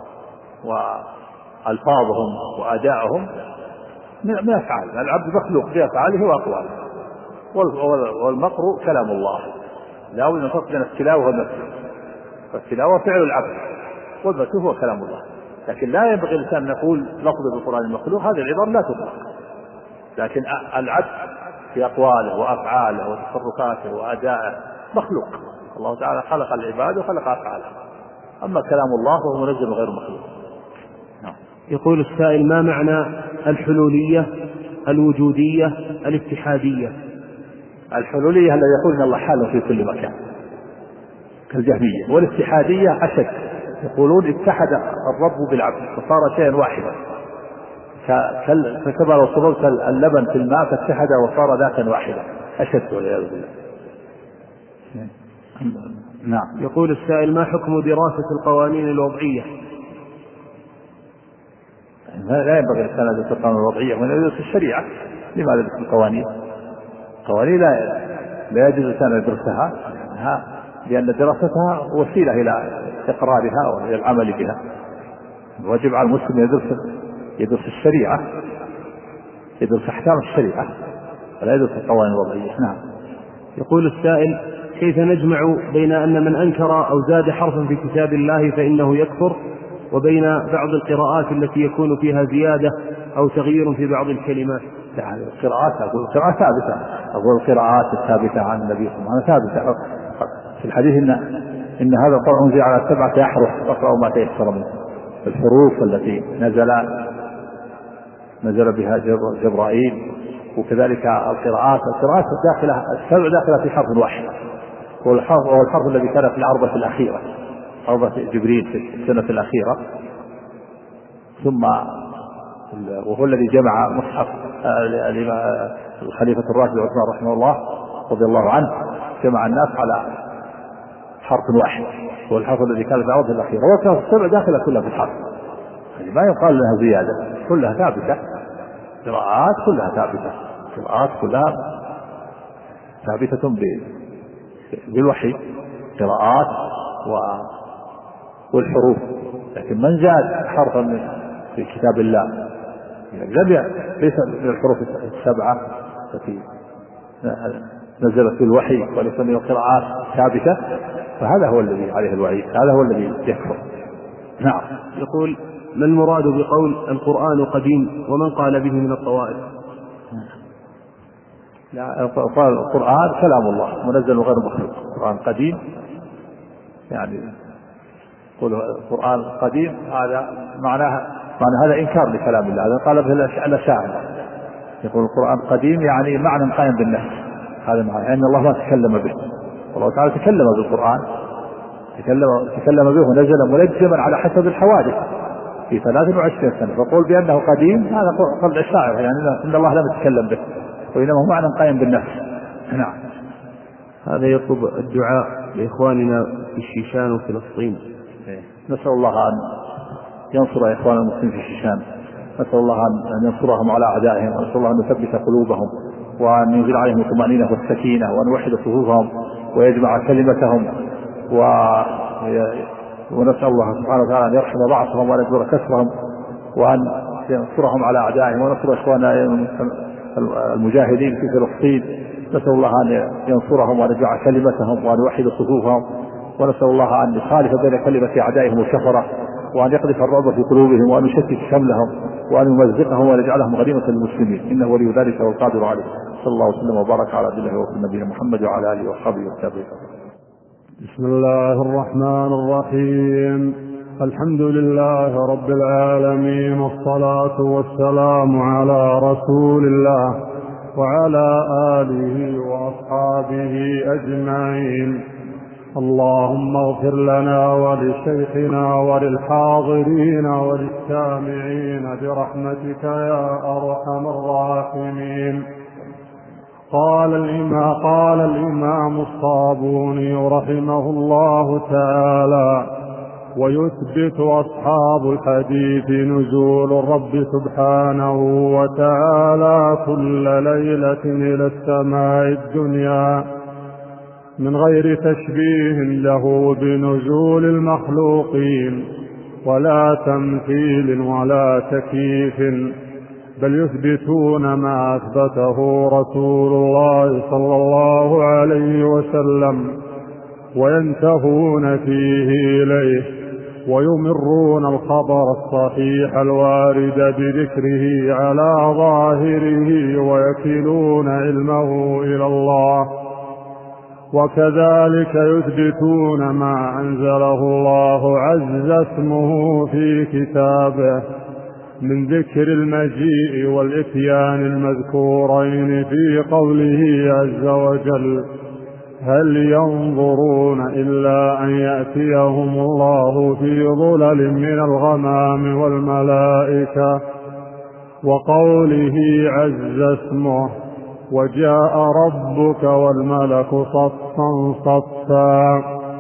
وألفاظهم وأدائهم من أفعال العبد مخلوق في أفعاله وأقواله، والمقر كلام الله. لا بد أن نفرق بين التلاوة والمتلو، فالتلاوة فعل العبد والمتلو هو كلام الله، لكن لا ينبغي الإنسان أن نقول لفظ بالقرآن المخلوق، هذه العبارة لا تطلق، لكن العبد في أقواله وأفعاله وتصرفاته وأدائه مخلوق، الله تعالى خلق العباد وخلق أفعاله، أما كلام الله فهو منزل غير مخلوق. يقول السائل: ما معنى الحلولية الوجودية الاتحادية؟ الحلولية الذي يقول إن الله حال في كل مكان كالجهمية، والاتحادية أشد، يقولون اتحد الرب بالعبد فصار شيئا واحدا، فكما لو صببت اللبن في الماء فاتحد وصار ذاتا واحدا، أشد والعياذ بالله. نعم. يقول السائل: ما حكم دراسة القوانين الوضعية؟ لا ينبغي الإنسان أن يدرس القوانين الوضعية وأن يدرس الشريعة. لماذا يدرس القوانين؟ القوانين لا لا يجوز الإنسان أن يدرسها، لأن دراستها وسيلة إلى إقرارها وإلى العمل بها. واجب على المسلم يدرس يدرس الشريعة، يدرس أحكام الشريعة، ولا يدرس القوانين الوضعية. نعم. يقول السائل: كيف نجمع بين أن من أنكر أو زاد حرفا في كتاب الله فإنه يكفر، وبين بعض القراءات التي يكون فيها زيادة أو تغيير في بعض الكلمات؟ يعني القراءات أقول القراءات ثابتة، أقول القراءات الثابتة عن النبي صلى الله عليه وسلم ثابتة في الحديث إن إن هذا القرآن أنزل على سبعة أحرف فاقرأوا ما تيسر منه. الحروف التي نزل نزل بها جبرائيل، وكذلك القراءات القراءات داخلة السبع داخلة في حرف واحد، والحرف هو الحرف الذي كان في العرضة الأخيرة، عرضة جبريل في السنة الأخيرة، ثم وهو الذي جمع مصحف الخليفة الراشد عثمان رحمه الله رضي الله عنه، جمع الناس على حرف واحد، هو الحرف الذي كان في العرضة الأخيرة، وكان السبع داخلة كلها في الحرف، يعني ما يقال لها زيادة، كلها ثابتة، قراءات كلها ثابتة، قراءات كلها ثابتة بالوحي، قراءات والحروف، لكن من زاد حرفا في كتاب الله لم ليس من الحروف السبعة التي نزلت بالوحي وليس من القراءات ثابتة، فهذا هو الذي عليه الوعيد، هذا هو الذي يكفر. نعم. يقول: ما المراد بقول القرآن قديم ومن قال به من الطوائف؟ لا، قال القرآن كلام الله منزل غير مخلوق. القرآن قديم يعني يقول القرآن قديم، هذا معناه معنى هذا إنكار لكلام الله. هذا قال به الأشاعرة، يقول القرآن قديم يعني معنى قائم بالنفس، هذا معنى يعني الله ما تكلم به. الله تعالى تكلم بالقرآن، تكلم تكلم به ونزل ملجما على حسب الحوادث في ثلاث وعشرين سنة، فقول بأنه قديم هذا قول الأشاعرة، يعني إن الله لم يتكلم به وإنما هو معنى قائم بالنفس. نعم. هذا يطلب الدعاء لإخواننا في الشيشان وفلسطين. نسأل الله أن ينصر إخوان المسلمين في الشيشان، نسأل الله أن ينصرهم على أعدائهم، ونسأل الله أن يثبت قلوبهم وأن ينزل عليهم الطمأنينة والسكينة، وأن يوحد صفوفهم ويجمع كلمتهم، و... ونسأل الله سبحانه وتعالى أن يرحم ضعفهم وأن يجبر كسرهم وأن ينصرهم على أعدائهم، ونصر إخواننا المجاهدين في فلسطين. نسأل الله أن ينصرهم وأن يجمع كلمتهم وأن يوحد صفوفهم، ونسأل الله أن يخالف بين كلمة أعدائهم الكفرة، وأن يقذف الرعب في قلوبهم، وأن يشتت شملهم، وأن يمزقهم وأن يجعلهم غنيمة للمسلمين، إنه ولي ذلك والقادر عليه. صلى الله وسلم وبارك على نبينا محمد وعلى آله وصحبه وسلم. بسم الله الرحمن الرحيم. الحمد لله رب العالمين، والصلاة والسلام على رسول الله وعلى آله وأصحابه أجمعين. اللهم اغفر لنا ولشيخنا وللحاضرين وللسامعين برحمتك يا أرحم الراحمين. قال الإمام, قال الإمام الصابوني رحمه الله تعالى: ويثبت أصحاب الحديث نزول الرب سبحانه وتعالى كل ليلة إلى السماء الدنيا من غير تشبيه له بنزول المخلوقين ولا تمثيل ولا تكييف، بل يثبتون ما أثبته رسول الله صلى الله عليه وسلم وينتهون فيه إليه، ويمرون الخبر الصحيح الوارد بذكره على ظاهره ويكلون علمه إلى الله. وكذلك يثبتون ما أنزله الله عز اسمه في كتابه من ذكر المجيء والإتيان المذكورين في قوله عز وجل: هل ينظرون إلا أن يأتيهم الله في ظلل من الغمام والملائكة، وقوله عز اسمه: وجاء ربك والملك صفا صفا.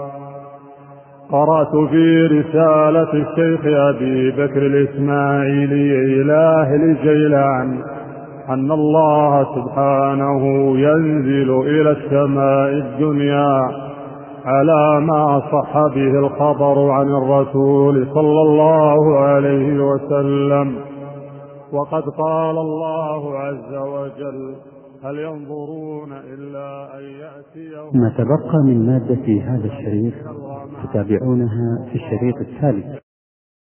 قرأت في رسالة الشيخ أبي بكر الإسماعيلي إلى أهل جيلان أن الله سبحانه ينزل إلى السماء الدنيا على ما صح به الخبر عن الرسول صلى الله عليه وسلم. وقد قال الله عز وجل: هل ينظرون إلا أن يأتيهم. ما تبقى من مادة هذا الشريط تتابعونها في الشريط التالي.